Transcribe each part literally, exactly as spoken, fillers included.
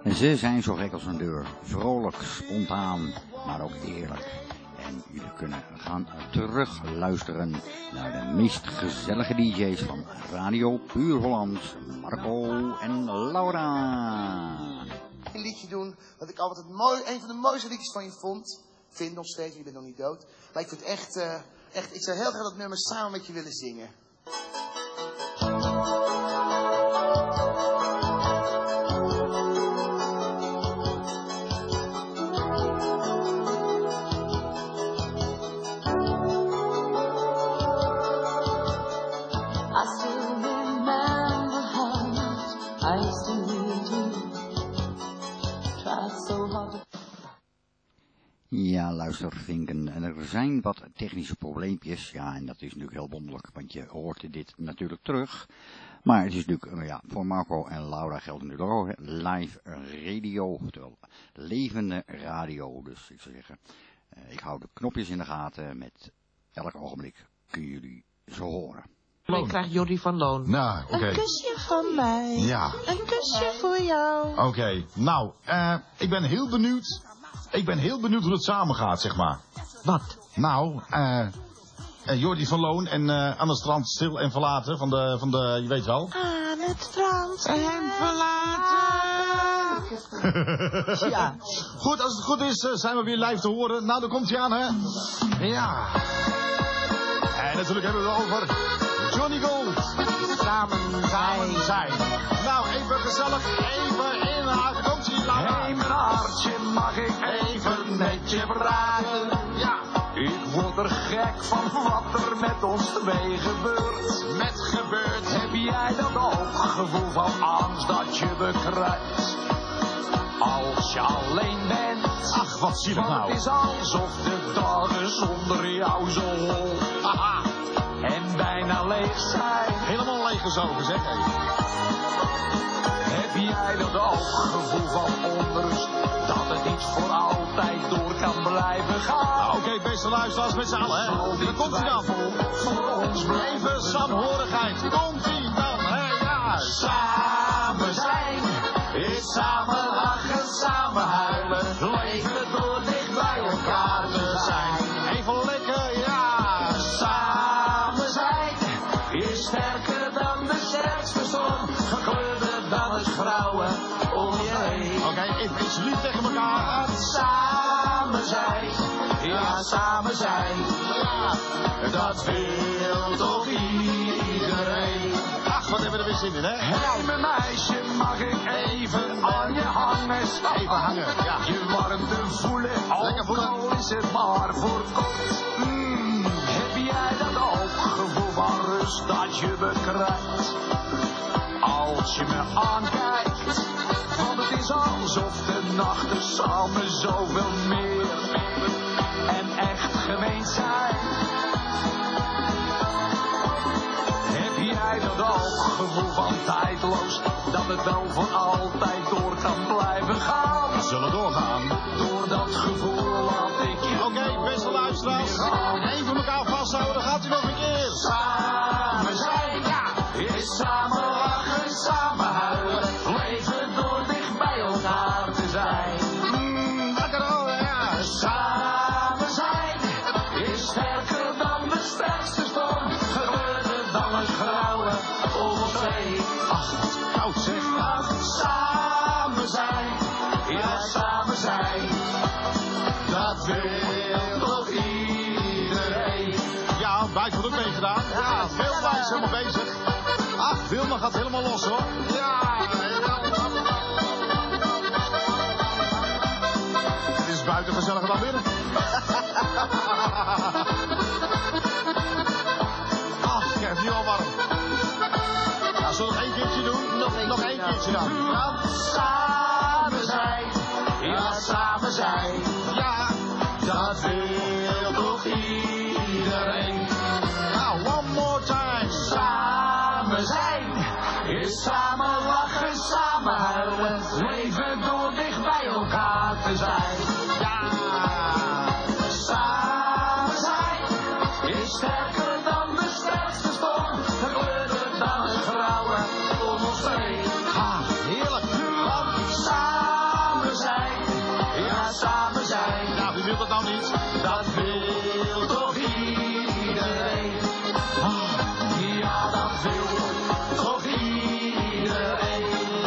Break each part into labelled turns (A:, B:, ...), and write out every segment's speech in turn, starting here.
A: Ze zijn zo gek als een deur. Vrolijk, spontaan, maar ook eerlijk. En jullie kunnen gaan terug luisteren naar de meest gezellige D J's van Radio Puur Holland. Marco en Laura.
B: Een liedje doen wat ik altijd mooi, een van de mooiste liedjes van je vond. Vind nog steeds, je bent nog niet dood. Maar ik vind het echt, uh, echt, ik zou heel graag dat nummer samen met je willen zingen.
A: Ja, luister, Vinken. En er zijn wat technische probleempjes. Ja, en dat is natuurlijk heel wonderlijk, want je hoort dit natuurlijk terug. Maar het is natuurlijk, ja, voor Marco en Laura geldt natuurlijk ook live radio, oftewel levende radio. Dus ik zou zeggen, uh, ik hou de knopjes in de gaten. Met elk ogenblik kunnen jullie ze horen.
C: Ik krijg Jordi van Loon.
D: Nou, oké. Okay.
C: Een kusje van mij.
D: Ja.
C: Een kusje voor jou.
D: Oké, okay. Nou, uh, ik ben heel benieuwd. Ik ben heel benieuwd hoe het samen gaat, zeg maar.
C: Wat?
D: Nou, eh... Uh, Jordi van Loon en uh, aan het strand stil en verlaten van de, van de, je weet wel.
C: Aan het strand en verlaten.
D: Ja. Goed, als het goed is, uh, zijn we weer live te horen. Nou, dan komt hij aan, hè. Ja. En natuurlijk hebben we het over Johnny Gold.
C: Samen zijn.
D: zijn. Nou, even gezellig, even in haar. Komt ie, Laura.
E: Hé, mijn hartje, mag ik even met je praten?
D: Ja.
E: Ik word er gek van wat er met ons twee gebeurt.
D: Met gebeurt.
E: Heb jij dat ook gevoel van angst dat je bekruipt? Als je alleen bent.
D: Ach, wat zie je nou?
E: Het is alsof de dagen zonder jou zo hol.
D: Haha.
E: En bijna leeg zijn.
D: Helemaal leeggezogen, zeg.
E: Heb jij dat ook gevoel van onrust? Dat het niet voor altijd door kan blijven gaan.
D: Nou, oké, okay, beste luisteraars met z'n allen, hè. Dan komt hij dan.
E: Voor ons
D: blijven saamhorigheid. Komt hij dan, hè, ja.
E: Samen zijn is samen lachen, samen huilen. Leven door dicht bij elkaar te zijn.
D: Even lekker, ja.
E: Samen zijn is sterker dan de sterkste storm. Gekleurder dan het grauwe om je heen.
D: Oké, okay, even iets lief tegen elkaar.
E: Samen zijn, ja samen zijn.
D: Ja.
E: Dat wil toch iedereen.
D: Ach, wat hebben we er weer zin in, hè?
E: Hé, mijn meisje, mag ik even aan je hangen?
D: Even hangen, ja.
E: Je warmte voelen,
D: lekker voelen.
E: Al is het maar voor kort. Mm, heb jij dat ook gevoel van rust dat je bekruipt? Als je me aankijkt, want het is alsof de nachten samen zoveel meer en echt gemeen zijn. Heb jij dat ook gevoel van tijdloos, dat het wel voor altijd door kan blijven gaan?
D: We zullen doorgaan.
E: Door dat gevoel laat ik je.
D: Oké, okay, beste luisteraars, even elkaar vasthouden, dan gaat u nog een keer.
E: Samen zijn, ja, is samen lachen, samen huilen, leven door dicht bij elkaar te zijn.
D: Mm, lekker hoor, ja.
E: Samen zijn is sterker dan de sterkste storm, gekleurder dan het grauwe om ons heen.
D: Ach, wat koud zeg.
E: Ach, samen zijn, ja samen zijn, dat wil toch iedereen.
D: Ja, buiten wordt ook meegedaan. Ja, veel wijs helemaal bezig. Ach, Wilma gaat helemaal los hoor. Ja, het is buiten gezelliger dan binnen. Ach, ik heb het nu al warm. Ja, zullen we nog één keertje doen?
C: Nog één,
D: nog één keertje dan. Ja.
E: Samen zijn, ja samen zijn,
D: Ja,
E: dat wil toch iedereen.
D: nou, one more time.
E: Samen zijn is samen lachen, samen huilen, leven door dicht bij elkaar te zijn.
D: Ja.
E: Samen zijn is sterker dan de sterkste storm, gekleurder dan het grauwe om ons heen.
D: Ah, heerlijk.
E: Want samen
D: wil dat nou niet? Dat wil toch iedereen? Ah, ja, dat wil toch iedereen?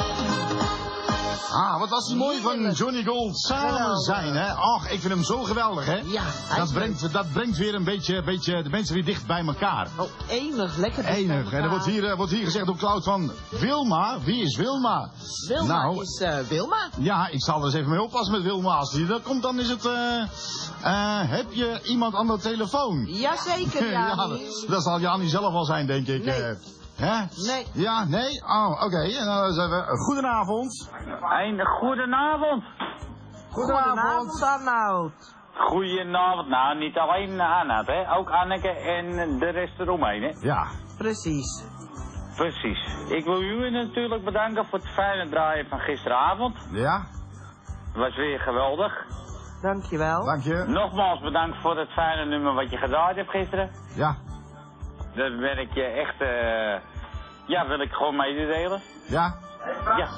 D: Ah, wat was het mooi van Johnny Gold. Samen zijn, hè? Ach, ik vind hem zo geweldig, hè?
C: Ja,
D: Dat brengt, dat brengt weer een beetje, beetje de mensen weer dicht bij elkaar.
C: Oh, enig, lekker. dicht bij
D: Enig. En er
C: elkaar.
D: wordt hier, uh, wordt hier gezegd door Cloud van Wilma. Wie is Wilma?
C: Wilma
D: Nou,
C: is uh, Wilma.
D: ja, ik zal er eens even mee oppassen met Wilma. Als die dat komt, dan is het... Uh, uh, heb je iemand aan de telefoon?
C: Jazeker,
D: ja,
C: Jani.
D: dat, dat zal Jani zelf wel zijn, denk ik.
C: Nee.
D: Uh, hè?
C: Nee.
D: Ja, nee? Oh, oké. Okay. En dan zeggen we... Goedenavond.
F: Een goedenavond.
C: Goedenavond, Arnoud.
F: Goedenavond. Nou, niet alleen Arnoud, hè. Ook Anneke en de rest eromheen, hè.
D: Ja.
C: Precies.
F: Precies. Ik wil jullie natuurlijk bedanken voor het fijne draaien van gisteravond.
D: Ja.
F: Was weer geweldig.
C: Dankjewel.
D: Dank je.
F: Nogmaals bedankt voor het fijne nummer wat je gedraaid hebt gisteren.
D: Ja.
F: Dat ben ik je echt, eh... ja, wil ik gewoon mededelen.
D: Ja.
F: Ja.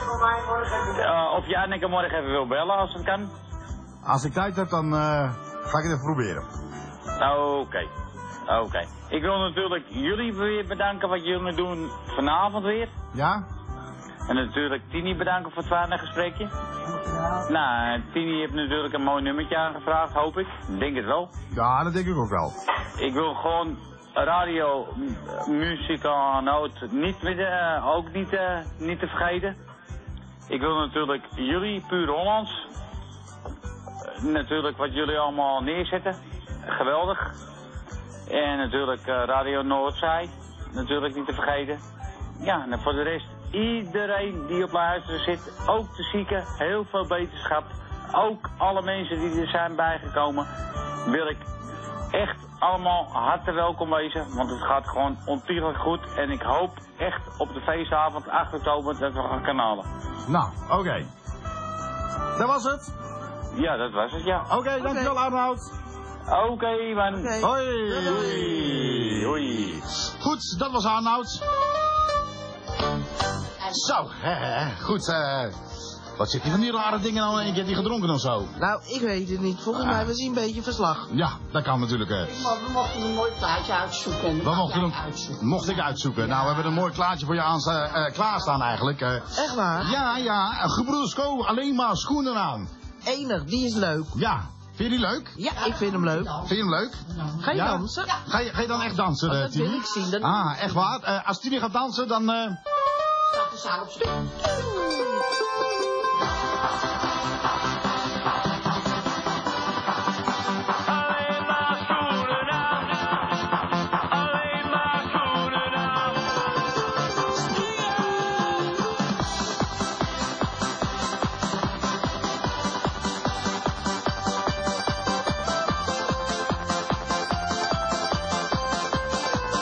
F: Uh, of je Anneke morgen even wil bellen, als het kan.
D: Als ik tijd heb, dan uh, ga ik het even proberen.
F: Oké. Okay. Oké. Okay. Ik wil natuurlijk jullie weer bedanken wat jullie doen vanavond weer.
D: Ja?
F: En natuurlijk Tini bedanken voor het fijne gesprekje. Nou, Tini heeft natuurlijk een mooi nummertje aangevraagd, hoop ik. Denk het wel.
D: Ja, dat denk ik ook wel.
F: Ik wil gewoon radio, muzikanoot niet met, uh, ook niet, uh, niet te vergeten. Ik wil natuurlijk jullie, Puur Hollands. Uh, natuurlijk wat jullie allemaal neerzetten. Geweldig. En natuurlijk uh, Radio Noordzij. Natuurlijk niet te vergeten. Ja, en voor de rest, iedereen die op luisteren zit, ook de zieken, heel veel beterschap. Ook alle mensen die er zijn bijgekomen, wil ik echt allemaal hartelijk welkom wezen. Want het gaat gewoon ontiegelijk goed. En ik hoop echt op de feestavond acht oktober dat we gaan kanalen.
D: Nou, oké. Okay. Dat was het?
F: Ja, dat was het, ja.
D: Oké, okay, okay. Dankjewel Arnoud.
F: Oké, okay, man.
C: Okay.
D: Hoi.
F: Hoi. Hoi.
D: Goed, dat was Arnoud. Zo, hè, hè. Goed, eh... Uh, wat zit je van die rare dingen nou in één keer die gedronken of zo?
C: Nou, ik weet het niet. Volgens mij was hij een beetje verslag.
D: Ja, dat kan natuurlijk. Uh.
G: We mochten een mooi plaatje uitzoeken.
D: We mochten hem uitzoeken. Mocht ik uitzoeken. Ja. Nou, we hebben een mooi plaatje voor je aan uh, uh, klaarstaan eigenlijk. Uh.
C: Echt waar?
D: Ja, ja. Gebroeders Ko, alleen maar schoenen aan.
C: Enig, die is leuk.
D: Ja. Vind je die leuk?
C: Ja, ik vind hem leuk.
D: Vind je hem leuk?
C: Ga je
D: ja?
C: dansen? Ja.
D: Ga, je, ga je dan echt dansen,
C: oh,
D: uh,
C: dat
D: Tini?
C: wil ik zien. Dat
D: ah, echt waar? Uh, als Tini gaat dansen, dan... Uh...
G: Gaat de zaal op z'n...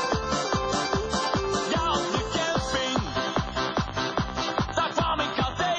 E: Ja, op de camping, daar kwam ik al tegen.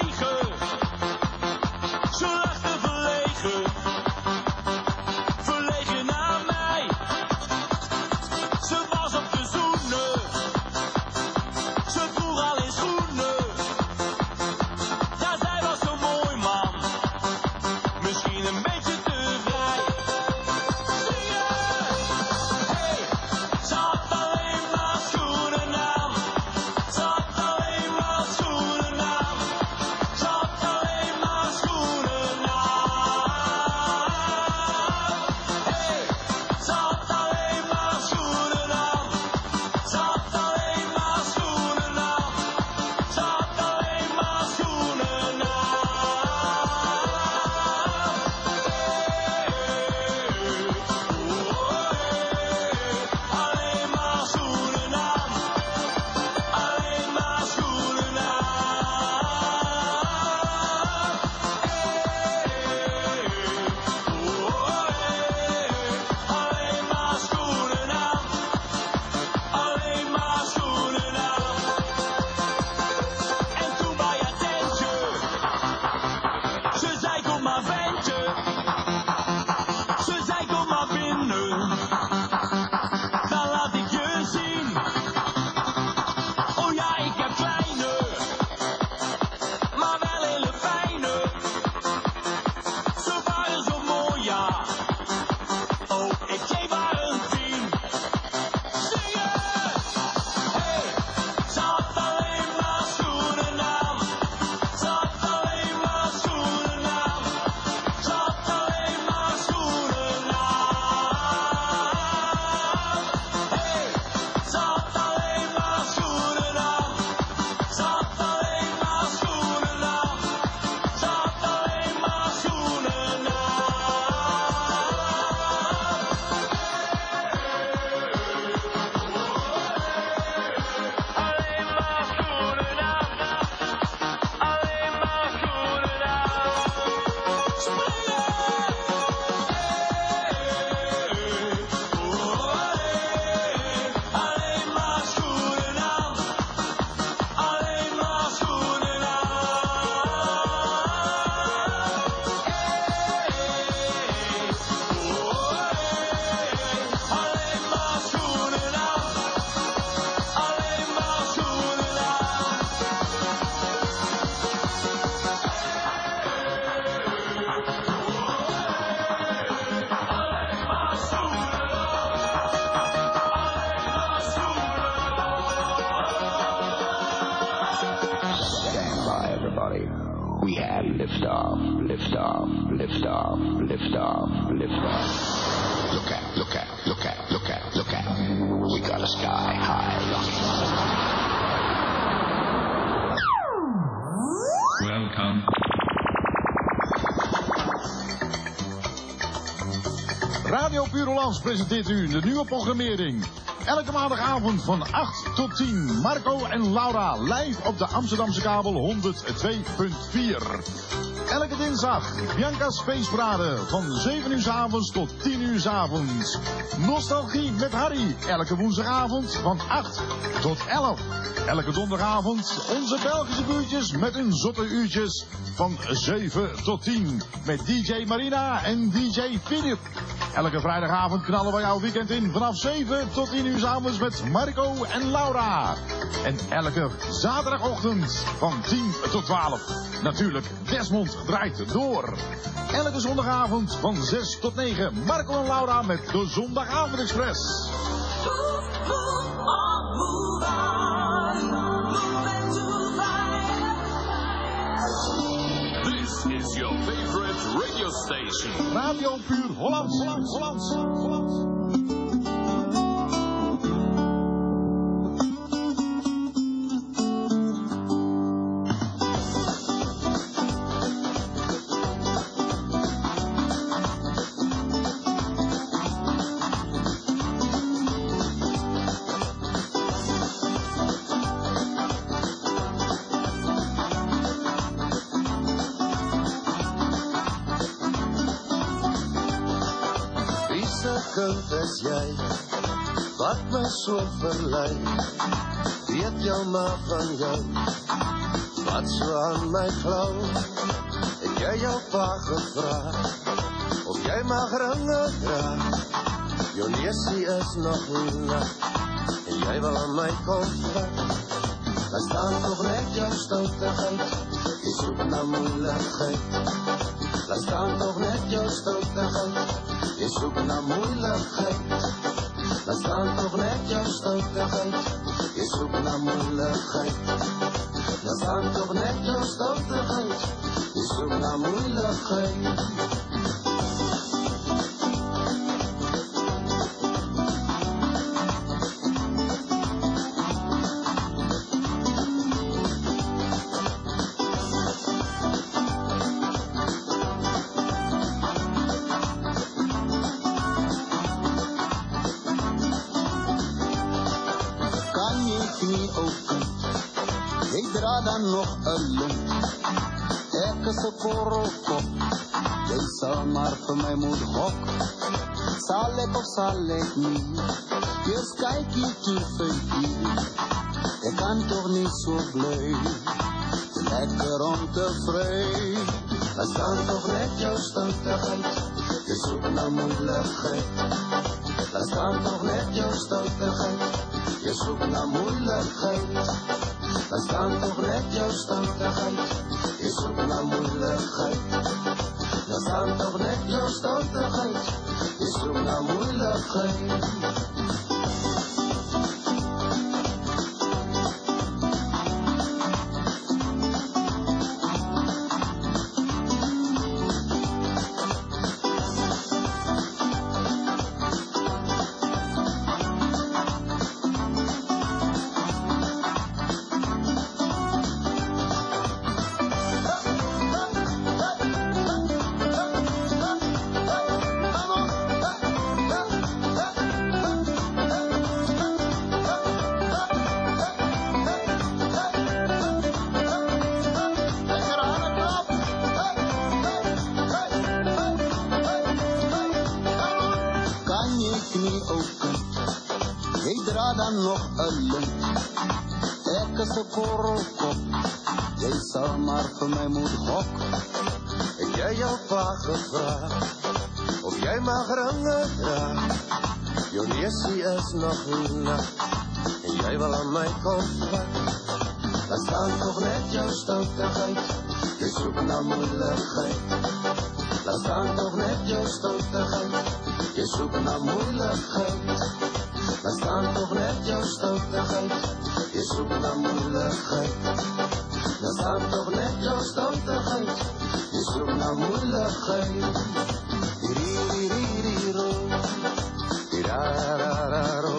H: everybody. We have liftoff, liftoff, liftoff, liftoff, liftoff. Look at, look at, look at, look at, look at. We got a sky high rocket.
I: Welcome.
D: Radio Puur Hollands presenteert u de nieuwe programmering. Elke maandagavond van acht tot tien. Marco en Laura live op de Amsterdamse kabel honderd twee punt vier. Elke dinsdag Bianca's feestparade van zeven uur 's avonds tot tien uur 's avonds. Nostalgie met Harry. Elke woensdagavond van acht tot elf. Elke donderdagavond onze Belgische buurtjes met hun zotte uurtjes van zeven tot tien. Met D J Marina en D J Philip. Elke vrijdagavond knallen wij jouw weekend in vanaf zeven tot tien uur 's avonds met Marco en Laura. En elke zaterdagochtend van tien tot twaalf. Natuurlijk, Desmond draait door. Elke zondagavond van zes tot negen. Marco en Laura met de Zondagavond Express.
I: This is your favorite radio station.
D: Radio Puur Hollands, Hollands, Hollands, Hollands.
J: As jij, wat me zo verleidt, weet jou maar van jou, wat zo aan mij klauwt. Ik jij jou pa gevraagd, of jij mag ringen draagt, jouw neesie is nog nacht, en jij wil aan mij contract. Laat staan toch net jouw stoutigheid, je zoekt naar moeilijkheid. Laat staan toch net jouw stoutigheid. Je zoekt naar moeilijkheid. Laat staan toch net jouw stoutigheid. Je zoekt naar moeilijkheid. Laat staan toch net jouw stoutigheid. Je zoekt naar moeilijkheid.
K: Dan nog een lint, ik is een korrelkop, jij zal maar voor mij moeten hokken. Zal ik of zal ik niet, eerst kijk je te veel. Ik kan toch niet zo blij, lekker ontevreden. Laat staan toch net jouw stoutigheid, je zoekt naar moeilijkheid. Laat staan toch net jouw stoutigheid, je zoekt naar moeilijkheid. Laat staan toch net jouw stoutigheid, je zoekt naar moeilijkheid. Laat staan toch net jouw stoutigheid, je zoekt naar moeilijkheid. Dan nog een lint, ik is een korrelkop, jij zal maar voor mij moeten hokken.
J: Ik jij jou pa gevraagd, of jij mag ringen draagt, jouw neesie is nog nacht, en jij wil aan mij contract. Laat staan toch net jouw stoutigheid, je zoekt naar moeilijkheid. Laat staan toch net jouw stoutigheid, je zoekt naar moeilijkheid. Laat staan toch net jouw stoutigheid, je zoekt naar moeilijkheid. Dat staat toch net jouw stotigheid. Je zoekt naar moeilijkheid. Riririririro. Rirarararo.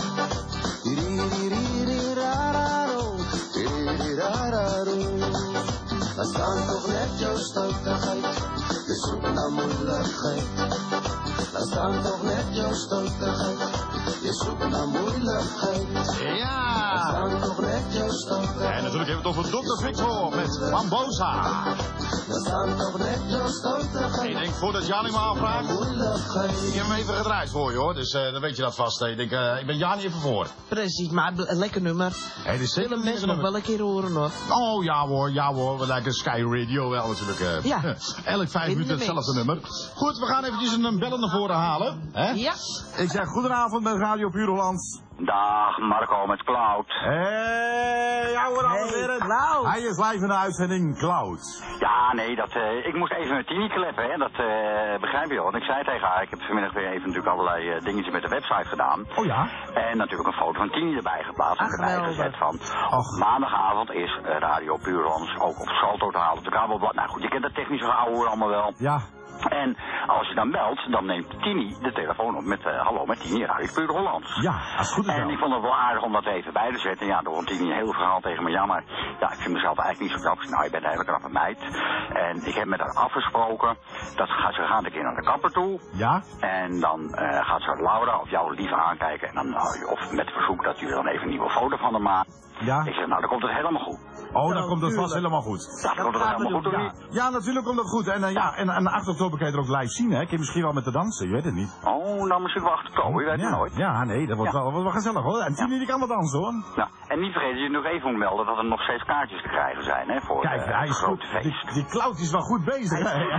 J: Ririririrararo. Rirararo. Dat staat toch net jouw stotigheid. Je zoekt naar moeilijkheid. Dat staat toch net jouw stotigheid. Je zoekt naar moeilijkheid.
D: Ja!
J: Dat staat toch net jouw stotigheid.
D: En natuurlijk hebben we het over dokter Victor met Bambosa.
J: Dat staat toch net jouw stotigheid.
D: Ik denk voordat Jani me aanvraagt. Ik heb hem even gedraaid voor je hoor, dus uh, dan weet je dat vast. Ik denk, uh, ik ben Jani even voor.
C: Precies, maar een lekker nummer.
D: Hey, dus
C: willen mensen nog wel een keer horen hoor.
D: Oh ja hoor, ja hoor, we lijken Sky Radio wel natuurlijk. Uh,
C: ja.
D: Elk vijf minuten hetzelfde nummer. Goed, we gaan eventjes een bellen naar voren halen. Hè?
C: Ja.
D: Ik zeg goedenavond met Radio Puur Holland.
F: Dag Marco met Cloud.
D: Hé, ja hoor, dames en heren.
C: Cloud.
D: Hij is live in de uitzending, Cloud.
F: Ja, nee, dat, uh, ik moest even met Tini kleppen, hè. Dat uh, begrijp je wel. Want ik zei tegen haar, ik heb vanmiddag weer even natuurlijk allerlei uh, dingetjes met de website gedaan.
D: Oh ja?
F: En natuurlijk een foto van Tini erbij geplaatst. En erbij gezet van, op maandagavond is uh, Radio Puur Holland ook op Salto te halen op de kabelblad. Nou goed, je kent dat technische gehouden allemaal wel.
D: Ja.
F: En als je dan belt, dan neemt Tini de telefoon op met uh, hallo met Tini, Radio Puur Hollands.
D: Ja, als het goed is
F: En
D: wel.
F: ik vond het wel aardig om dat even bij te zetten. Ja, dan begon Tini een heel verhaal tegen me. Ja, maar ja, ik vind mezelf eigenlijk niet zo knap. Nou, je bent een hele knappe meid. En ik heb met haar afgesproken dat gaat, ze gaat een keer naar de kapper toe.
D: Ja.
F: En dan uh, gaat ze Laura of jou liever aankijken. En dan, uh, of met verzoek dat jullie dan even een nieuwe foto van haar maakt.
D: Ja.
F: Ik zeg, nou, dan komt het helemaal goed.
D: Oh, dan komt het vast helemaal goed.
F: Ja, dan komt het helemaal goed, of niet?
D: Ja, ja, natuurlijk komt dat goed. En, uh, ja, en, en acht oktober kan je er ook live zien, hè? Kun je misschien wel met de dansen, je weet het niet.
F: Oh, nou misschien wel acht oktober, je weet
D: ja,
F: het nooit.
D: Ja, nee, dat wordt
F: ja.
D: wel, wel, wel gezellig hoor. En Tini ja. die kan wel dansen hoor.
F: Ja, en niet vergeten, je nog even moet melden dat er nog steeds kaartjes te krijgen zijn, hè? Voor
D: Kijk,
F: uh,
D: hij is
F: grote
D: goed.
F: feest.
D: Die, die Cloud is wel goed bezig, hè?
C: Ja,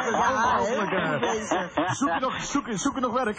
D: zoek, je nog, zoek, zoek je nog werk?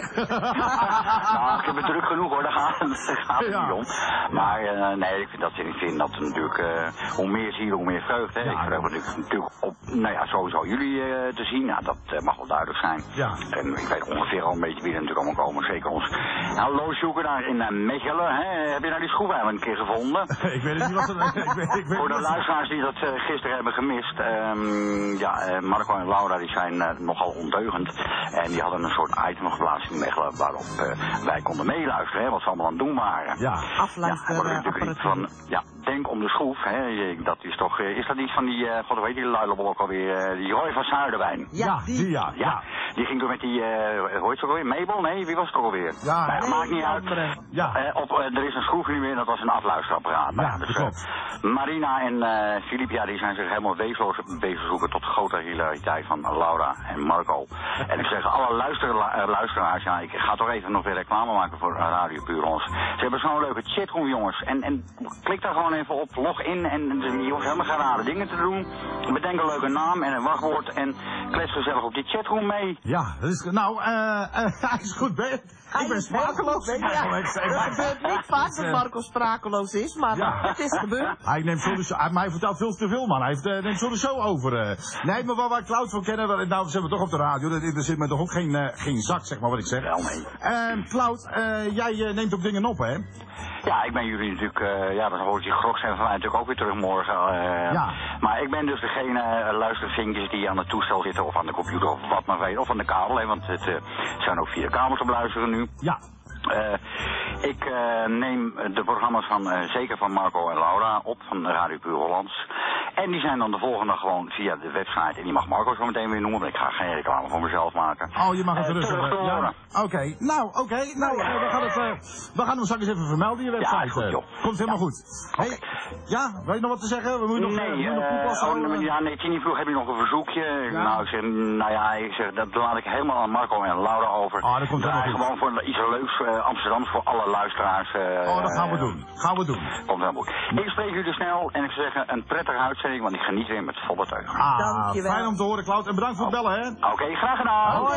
F: Nou, ik heb het druk genoeg hoor, daar gaat het
D: ja.
F: niet om. Maar uh, nee, ik vind dat, ik vind dat natuurlijk, uh, hoe meer zie je, hoe meer vreugde. Hè? Ja, ik verheug me natuurlijk, natuurlijk op, nou ja, sowieso jullie uh, te zien. Nou, dat uh, mag wel duidelijk zijn.
D: Ja.
F: En ik weet ongeveer al een beetje wie er natuurlijk allemaal komen. Zeker ons hallo-zoeker daar in uh, Mechelen. Hè? Heb je nou die schroefeiland een keer gevonden?
D: Ik weet het niet wat het ik weet, ik weet
F: Voor de luisteraars die dat uh, gisteren hebben gemist. Um, ja, uh, Marco en Laura die zijn uh, nogal ondeugend. En die hadden een soort item geplaatst in Mechelen waarop uh, wij konden meeluisteren. Hè, wat ze allemaal aan het doen waren.
D: Ja,
C: afluisteren.
F: Ja, natuurlijk van, ja, denk om de schroef. Hè, dat is toch, uh, is dat iets van die, uh, god hoe heet die luilebol ook alweer, uh, die Roy van Zuiderwijn.
D: Ja, die, die ja,
F: ja. Ja, die ging door met die, uh, hoe heet ze ook alweer, Mabel? Nee, wie was het ook alweer?
D: Ja,
F: nee,
D: nee,
F: maakt niet uit.
D: Ja.
F: Uh, op, uh, er is een schroef nu weer en dat was een afluisterapparaat.
D: Ja,
F: ja, dus,
D: klopt.
F: Uh, Marina en uh, Filip, ja, die zijn zich helemaal wezenloos bezig zoeken tot grote hilariteit van Laura en Marco. En ik zeg, alle luister, uh, luisteraars, ja, ik ga toch even nog weer reclame maken voor Radio Puur Hollands. Ze hebben zo'n leuke chatroom, jongens. En, en klik daar gewoon even op, log in en je hoeft helemaal geen rare dingen te doen. Bedenk een leuke naam en een wachtwoord en klets gezellig op die chatroom mee.
D: Ja, dat is, nou, uh, uh, hij is goed bezig. Ik ben sprakeloos.
C: Ja, het gebeurt niet vaak dat Marco sprakeloos is, maar ja. Het is gebeurd.
D: Hij neemt zo de show, hij, mij vertelt veel te veel, man. Hij heeft, uh, neemt zo de show over. Uh. Nee, maar waar wij Cloud van kennen, nou, zijn we toch op de radio. Er zit me toch ook geen, uh, geen zak, zeg maar, wat ik zeg.
F: Wel, nee.
D: Uh, Cloud, uh, jij uh, neemt ook dingen op, hè?
F: Ja, ik ben jullie natuurlijk, uh, ja, dan hoort die grok zijn van mij natuurlijk ook weer terug morgen. Uh, ja. Maar ik ben dus degene uh, luistervinkjes die aan het toestel zitten, of aan de computer, of wat maar weet, of aan de kabel, hè, want het uh, zijn ook via de kabel te beluisteren nu.
D: Ja.
F: Uh, ik uh, neem de programma's van, uh, zeker van Marco en Laura op, van Radio Puur Hollands. En die zijn dan de volgende dag gewoon via de website. En die mag Marco zo meteen weer noemen, want ik ga geen reclame voor mezelf maken.
D: Oh, je mag het
F: uh,
D: rustig.
F: Terug
D: ja. Oké, okay. nou, oké. Okay. Nou, uh, we, gaan het, uh, we gaan hem straks even vermelden, je website.
F: Ja, goed, joh.
D: Komt helemaal
F: ja.
D: goed. Hey, okay. Ja, wil je nog wat te zeggen? We moeten nog,
F: nee,
D: uh, nog
F: uh, oh, ja, nee, Tini vroeg, heb je nog een verzoekje? Ja. Nou, ik zeg, nou ja, ik zeg, dat laat ik helemaal aan Marco en Laura over.
D: Oh, dat komt helemaal goed.
F: Gewoon voor iets leuks, uh, Amsterdams, voor alle luisteraars. Uh,
D: oh, dat gaan we doen. Gaan we doen.
F: Komt helemaal goed. Ik spreek jullie snel en ik zou zeggen, een prettige uitzending, want ik geniet weer met volle teugen.
D: Ah, dankjewel. Fijn om te horen, Cloud. En bedankt voor het bellen, hè?
F: Oké, okay, graag gedaan.
D: Hoi.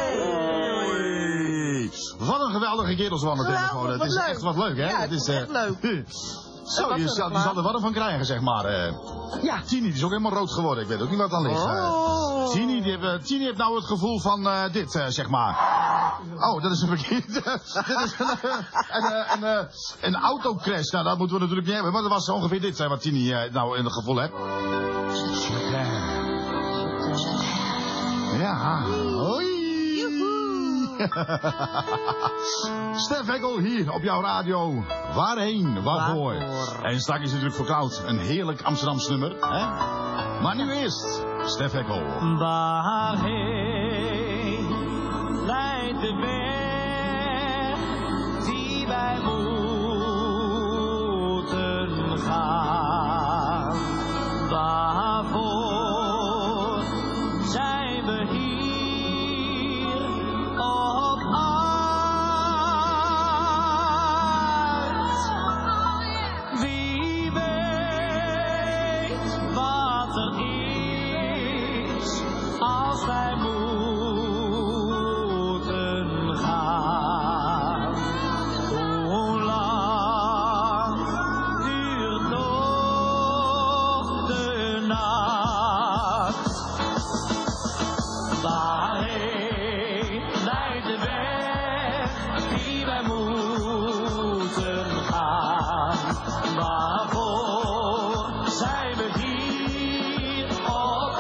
D: Hoi. Wat een geweldige kerels van de telefoon. Het is leuk. Echt wat leuk, hè?
C: Ja,
D: het is
C: echt uh, leuk.
D: Zo, je zal, je zal er warm van krijgen, zeg maar. Uh.
C: Ja.
D: Tini, die is ook helemaal rood geworden. Ik weet ook niet wat aan ligt. Uh.
C: Oh.
D: Tini, die heeft, Tini heeft nou het gevoel van uh, dit, uh, zeg maar. Oh, dat is een verkeerde. Dit is een, uh, een, uh, een, uh, een autocrash. Nou, dat moeten we natuurlijk niet hebben. Maar dat was ongeveer dit, hè, wat Tini uh, nou in het gevoel heeft. Ja. Hoi. Stef Ekkel hier op jouw radio. Waarheen, waarvoor? Waarvoor? En straks is het natuurlijk voor Koud een heerlijk Amsterdams nummer. Hè? Maar nu eerst Stef Ekkel.
E: Waarheen leidt de weg die wij moeten gaan? Waarvoor zijn we hier op aard? Wie weet wat er is als wij moeten gaan? Hoe lang duurt nog de nacht? Waarheen leidt de weg die wij moeten gaan? Waarvoor zijn we hier op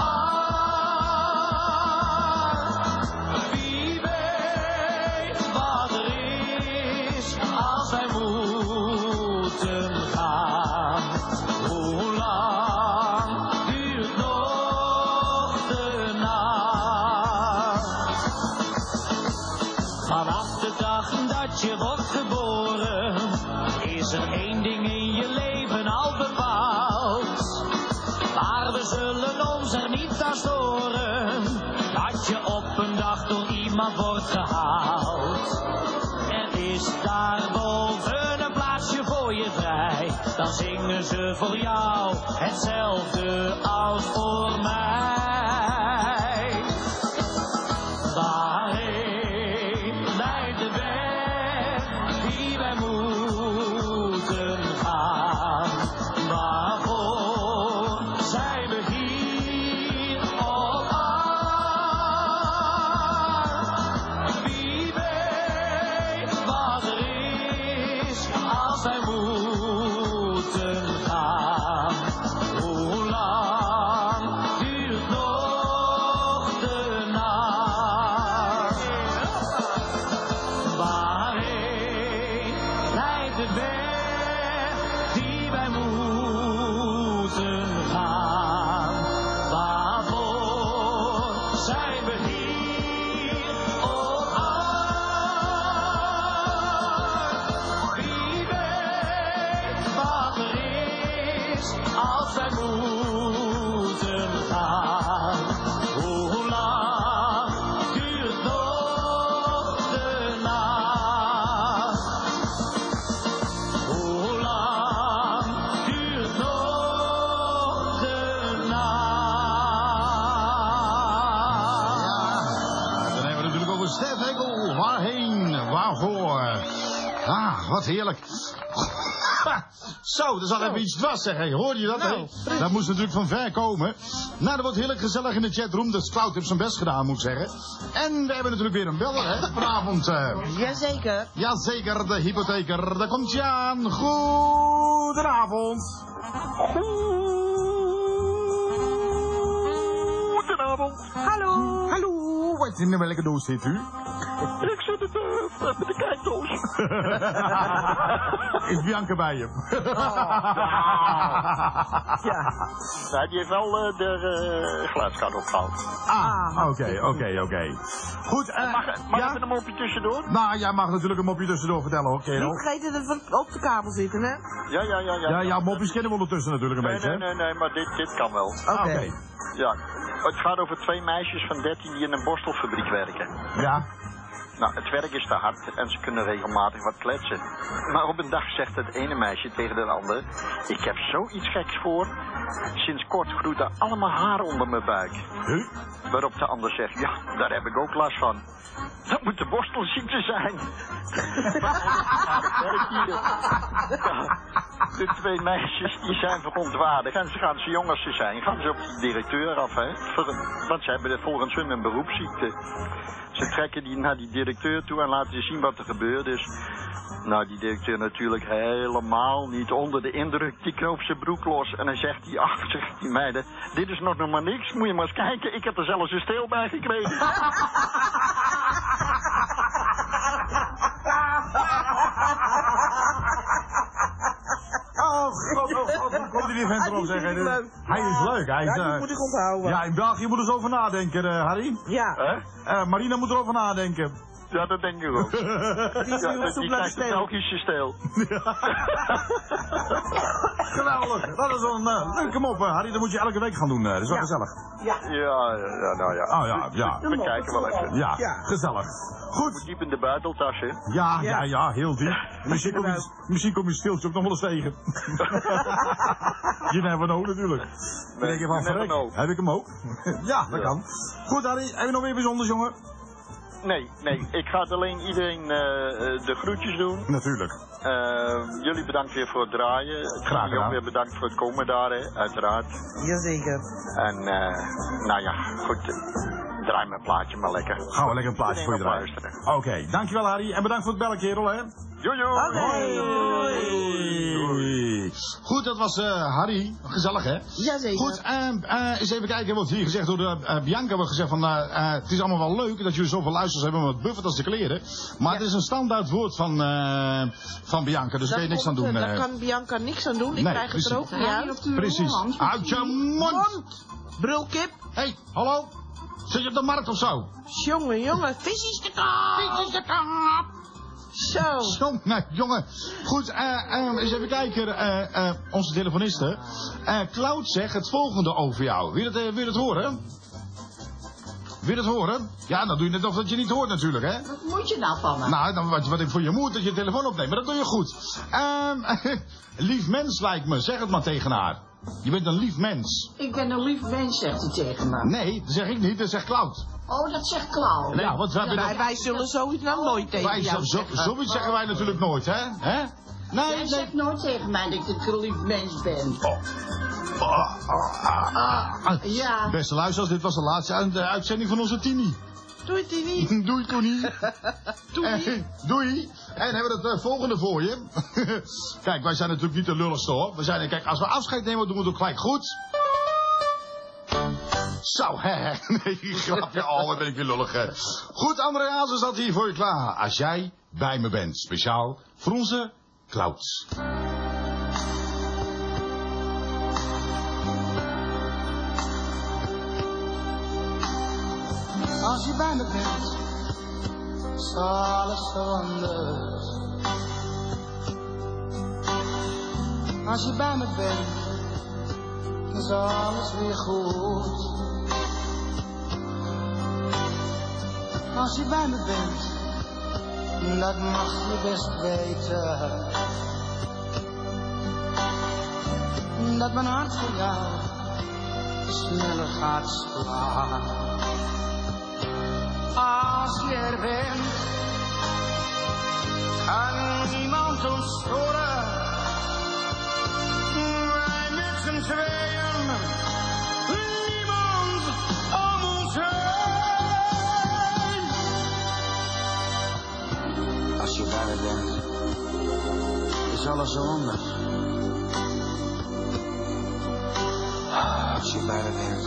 E: aard? Wie weet wat er is als wij moeten gaan? Hoe lang duurt nog de nacht? Vanaf de dag dat je wordt geboren, is er één ding in je leven al bepaald. Maar we zullen ons er niet aan storen, dat je op een dag door iemand wordt gehaald. Er is daarboven een plaatsje voor je vrij, dan zingen ze voor jou hetzelfde als voor mij. Waarheen leidt de weg die wij moeten gaan? Waarvoor zijn we hier op aard? Wie weet wat er is als wij moeten gaan? Hoe lang duurt nog de nacht? Waarheen leidt de weg die wij moeten gaan? Waarvoor zijn we hier op aard? Wie weet wat er is als wij moeten gaan? Hoe lang duurt nog de nacht? Hoe lang duurt nog de nacht?
D: Dan hebben we natuurlijk over Stef Ekkel. Waarheen, waarvoor? Ah, wat heerlijk. Zo, er zat even iets dwars, zeg. Hey, hoorde je dat?
C: Nou,
D: hè? Dat moest natuurlijk van ver komen. Nou, dat wordt heerlijk gezellig in de chatroom. Dus Cloud heeft zijn best gedaan, moet ik zeggen. En we hebben natuurlijk weer een beller, hè, vanavond. Uh.
C: Jazeker.
D: Jazeker, de hypotheker. Daar komt je aan. Goedenavond.
C: Goedenavond. Hallo.
D: Hallo, wat in welke doos zit u?
C: Ik zit het uh, met de kijkdoos.
D: Is Bianca bij je?
C: Ja.
L: Nou, die heeft wel uh, de uh, geluidskaart opgehaald.
D: Ah, oké, oké, oké. Goed, eh...
L: Mag, mag
D: ja?
L: ik een mopje tussendoor?
D: Nou, jij mag natuurlijk een mopje tussendoor vertellen, hoor, kerel.
C: Niet vergeten dat we op de kabel zitten, hè?
L: Ja, ja, ja. Ja,
D: ja, ja mopjes kennen we ondertussen natuurlijk een
L: nee,
D: beetje,
L: nee,
D: hè?
L: nee, nee, maar dit, dit kan wel.
C: Oké. Okay.
D: Okay.
L: Ja, het gaat over twee meisjes van dertien die in een borstelfabriek werken.
D: Ja.
L: Nou, het werk is te hard en ze kunnen regelmatig wat kletsen. Maar op een dag zegt het ene meisje tegen de andere: ik heb zoiets geks voor. Sinds kort groeit er allemaal haar onder mijn buik.
D: Huh?
L: Waarop de ander zegt: ja, daar heb ik ook last van. Dat moet de borstelziekte zijn. Ja, de twee meisjes die zijn verontwaardigd en ze gaan zo jong als ze zijn, gaan ze op de directeur af, hè? Want ze hebben volgens hun een beroepsziekte. Ze trekken die naar die directeur toe en laten zien wat er gebeurt. Dus, nou, die directeur natuurlijk helemaal niet onder de indruk. Die knoopt zijn broek los en dan zegt hij, ach, zegt die meiden, dit is nog nog maar niks, moet je maar eens kijken. Ik heb er zelfs een steel bij gekregen.
D: Oh, god, oh, god, hoe komt die vent erop zeggen?
C: Leuk.
D: Hij is leuk, hij is...
C: Ja, die
D: uh,
C: moet ik onthouden.
D: Ja, in België moeten ze over nadenken, uh, Harry.
C: Ja.
L: Huh?
D: Uh, Marina moet erover nadenken.
L: Ja, dat denk ik ook.
C: Die is
L: Ja,
C: nu op
L: die
C: zoek naar de
L: krijgt een
C: steel.
L: Belgische steel.
D: Geweldig, dat is wel een uh, leuke mop, uh, Harry. Dat moet je elke week gaan doen, uh, dat is wel
C: Ja.
D: gezellig.
C: Ja.
L: Ja, ja, ja, nou ja.
D: Oh ja, ja.
L: We kijken wel even.
D: Ja,
C: Ja.
D: gezellig. Goed.
L: Diep in de buiteltas, hè?
D: Ja, ja,
C: Ja.
D: ja, heel diep. Misschien kom je, misschien kom je stiltje ook nog wel eens tegen. Je never know natuurlijk. Dan denk je van,
L: you never
D: verrek,
L: know.
D: heb ik hem ook? Ja, dat
L: Ja.
D: kan. Goed, Harry, heb je nog weer bijzonders, jongen?
L: Nee, nee. Ik ga het alleen iedereen uh, de groetjes doen.
D: Natuurlijk.
L: Uh, jullie bedankt weer voor het draaien.
D: Graag
L: Jullie ook
D: gedaan.
L: weer bedankt voor het komen daar, hè, uiteraard.
C: Jazeker.
L: En, uh, nou ja, goed. Draai mijn plaatje maar lekker.
D: Gaan we lekker een plaatje voor je draaien.
L: luisteren.
D: Oké, okay, dankjewel Harry. En bedankt voor het bellen, kerel, hè.
L: Jojo!
C: Oké.
D: Doei. Goed, dat was uh, Harry. Gezellig, hè?
C: Jazeker.
D: Goed, uh, uh, eens even kijken wat hier gezegd door uh, uh, Bianca wordt gezegd van, uh, uh, het is allemaal wel leuk dat jullie zoveel luisteraars hebben, maar het buffet als de kleren. Maar
C: Ja.
D: het is een standaard woord van, uh, van Bianca, dus daar kun je niks aan
C: komt,
D: doen.
C: eh,
D: Uh.
C: Daar kan Bianca niks aan doen. Ik
D: Nee,
C: krijg het er ook
D: precies.
C: niet uit.
D: Precies. Uit je mond!
C: Mond. Brulkip.
D: Hé, hey, hallo? Zit je op de markt of zo?
C: Jongen, jongen. Vis is de kop.
D: Dit is de kaap!
C: Zo.
D: Jongen, jongen. Goed, uh, uh, eens even kijken. Uh, uh, onze telefoniste. Uh, Cloud zegt het volgende over jou. Wil je dat, uh, wil je dat horen? Wil je dat horen? Ja, dan doe je net of dat je niet hoort natuurlijk, hè?
G: Wat moet je nou van me?
D: Nou, dan, wat, wat ik voor je moet, dat je telefoon opneemt. Maar dat doe je goed. Um, lief mens lijkt me. Zeg het maar tegen haar. Je bent een lief mens.
G: Ik ben een lief mens, zegt hij tegen me.
D: Nee, dat zeg ik niet. Dat zegt Cloud.
G: Oh, dat zegt Klauw.
D: Ja, wat wij,
C: Wij, wij zullen zoiets nou nooit tegen
D: wij,
C: jou
D: zo,
C: zeggen.
D: zoiets zeggen wij natuurlijk nooit, hè? hè? Nee,
G: Jij
D: nee.
G: zegt nooit tegen mij dat ik een lief mens ben.
D: Oh. Oh, oh, ah, ah, ah.
G: Ja.
D: Beste luisteraars, dit was de laatste uit- de uitzending van onze Tini.
C: Doei, Tini.
D: Doei, Tony.
C: Doei.
D: Eh, doei. En hebben we het uh, volgende voor je. Kijk, wij zijn natuurlijk niet de lulligste hoor. We zijn, kijk, als we afscheid nemen, doen we het ook gelijk goed. Zo, hè, hè. Nee, grapje. Oh, wat ben ik weer lullig, hè. Goed, André Hazes staat hier voor je klaar. Als jij bij me bent. Speciaal voor onze Clouds.
K: Als je bij me bent, is alles veranderd. Als je bij me bent, is alles weer goed. Als je bij me bent, dat mag je best weten. Dat mijn hart voor jou sneller gaat slaan. Als je er bent, kan niemand ons storen. Wij met z'n tweeën, niemand om ons heen. Als je bij me bent, is alles anders. Als je bij me bent,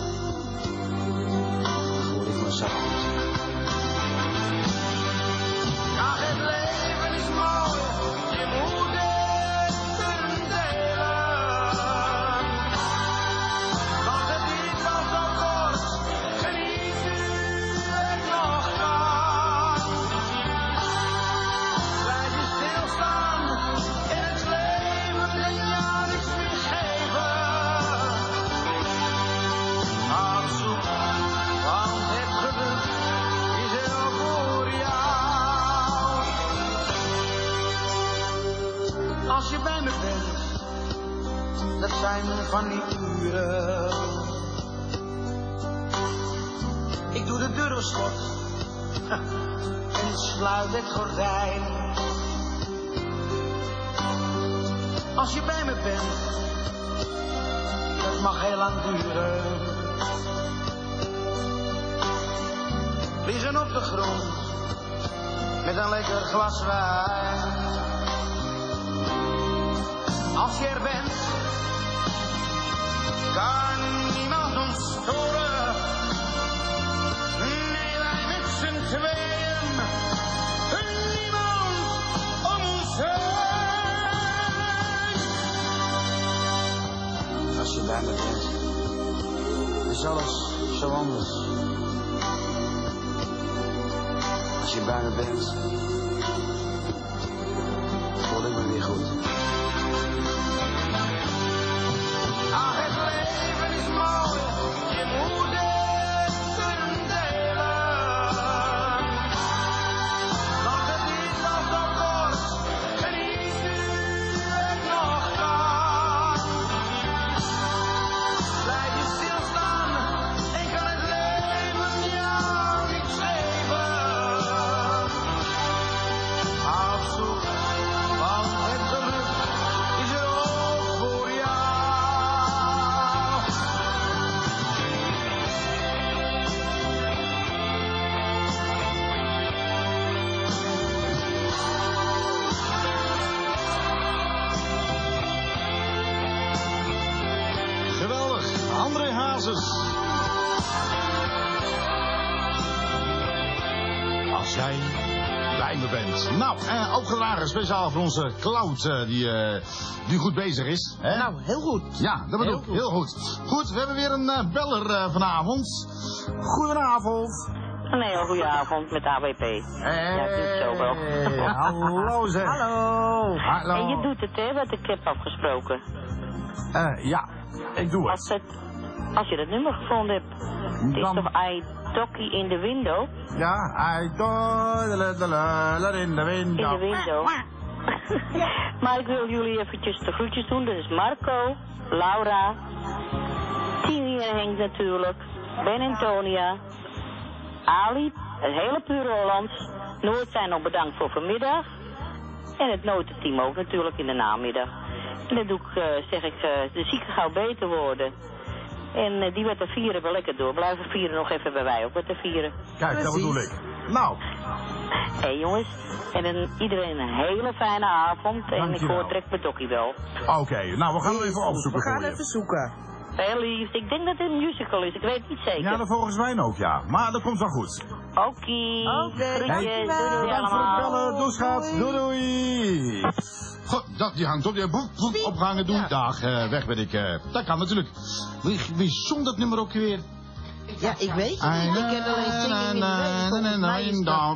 K: voel ik me zacht. Ja, het leven is mooi, je moet het kunnen delen. Want het is al zo kort, geniet nu het nog kan. Blijf je stilstaan in het leven en jou niks meer geven. Aan zoek, want het geluk is er al voor jou. Als je bij me bent, dat zijn van die uren. Ik doe de deur op slot en sluit het gordijn. Als je bij me bent, dat mag heel lang duren. Liggen op de grond
B: met een lekker glas wijn. Als je er bent, kan niemand ons storen. Nee, wij met z'n tweeën, niemand om ons heen. Als je bij me bent, is alles zo anders. Als je bij me bent, voel ik me weer goed. Ah, het leven is mooi, je moet het kunnen delen. Want het is al zo kort, en niet nu het nog kan. Blijf je stilstaan, en kan het leven jou niks geven. Hou zoek, want het geluk is er ook voor jou.
D: Geweldig, André Hazes. Als jij bij me bent. Nou, eh, opgedragen speciaal voor onze Cloud, eh, die, eh, die goed bezig is. Hè?
C: Nou, heel goed.
D: Ja, dat bedoel ik. Heel goed. Goed, we hebben weer een eh, beller eh, vanavond. Goedenavond.
M: Een hele goede avond met A W P.
D: Hey,
M: Ja, ik doe het zo wel.
D: hallo zeg.
C: Hallo.
D: Hallo.
M: En je doet het, hè, wat ik heb afgesproken.
D: Eh, ja, ik doe het.
M: Als, het, als je dat nummer gevonden hebt. Het is
D: Dan-
M: toch I Talkie in the window?
D: Ja, I do in the window.
M: In de window. Maar ik wil jullie eventjes de groetjes doen. Dat is Marco, Laura, Tini en Henk natuurlijk, Ben en Tonia, Ali, het hele Pure Hollands. Noord zijn nog bedankt voor vanmiddag. En het notenteam ook natuurlijk in de namiddag. En dan doe ik, uh, zeg ik, uh, de zieken gauw beter worden. En uh, die met de vieren wel lekker door. Blijven vieren nog even bij wij ook met de vieren.
D: Kijk, dat bedoel ik. Nou.
M: Hé hey, jongens, en dan iedereen een hele fijne avond. En
D: Dankjewel.
M: ik hoor trek mijn dokkie wel.
D: Oké, nou we gaan hem even opzoeken.
C: We gaan
D: voor je.
C: even zoeken.
M: Heel lief. Ik denk dat het een musical is. Ik weet het niet zeker.
D: Ja, dat volgens mij ook, ja. Maar dat komt wel goed.
M: Oké.
C: Oké,
M: Groetjes.
C: dankjewel.
M: Doei, doei
D: Bedankt voor het
M: allemaal.
D: bellen. Doei schat. Doei doei. Goed, dat, die hangt op. Die boep, boep, opgehangen. Doei. Dag, eh, weg ben ik. eh. Dat kan natuurlijk. Wie, wie zong dat nummer ook weer?
C: Ja, ik weet het niet. Ik ken alleen zingen in de week. Volgens mij is dat...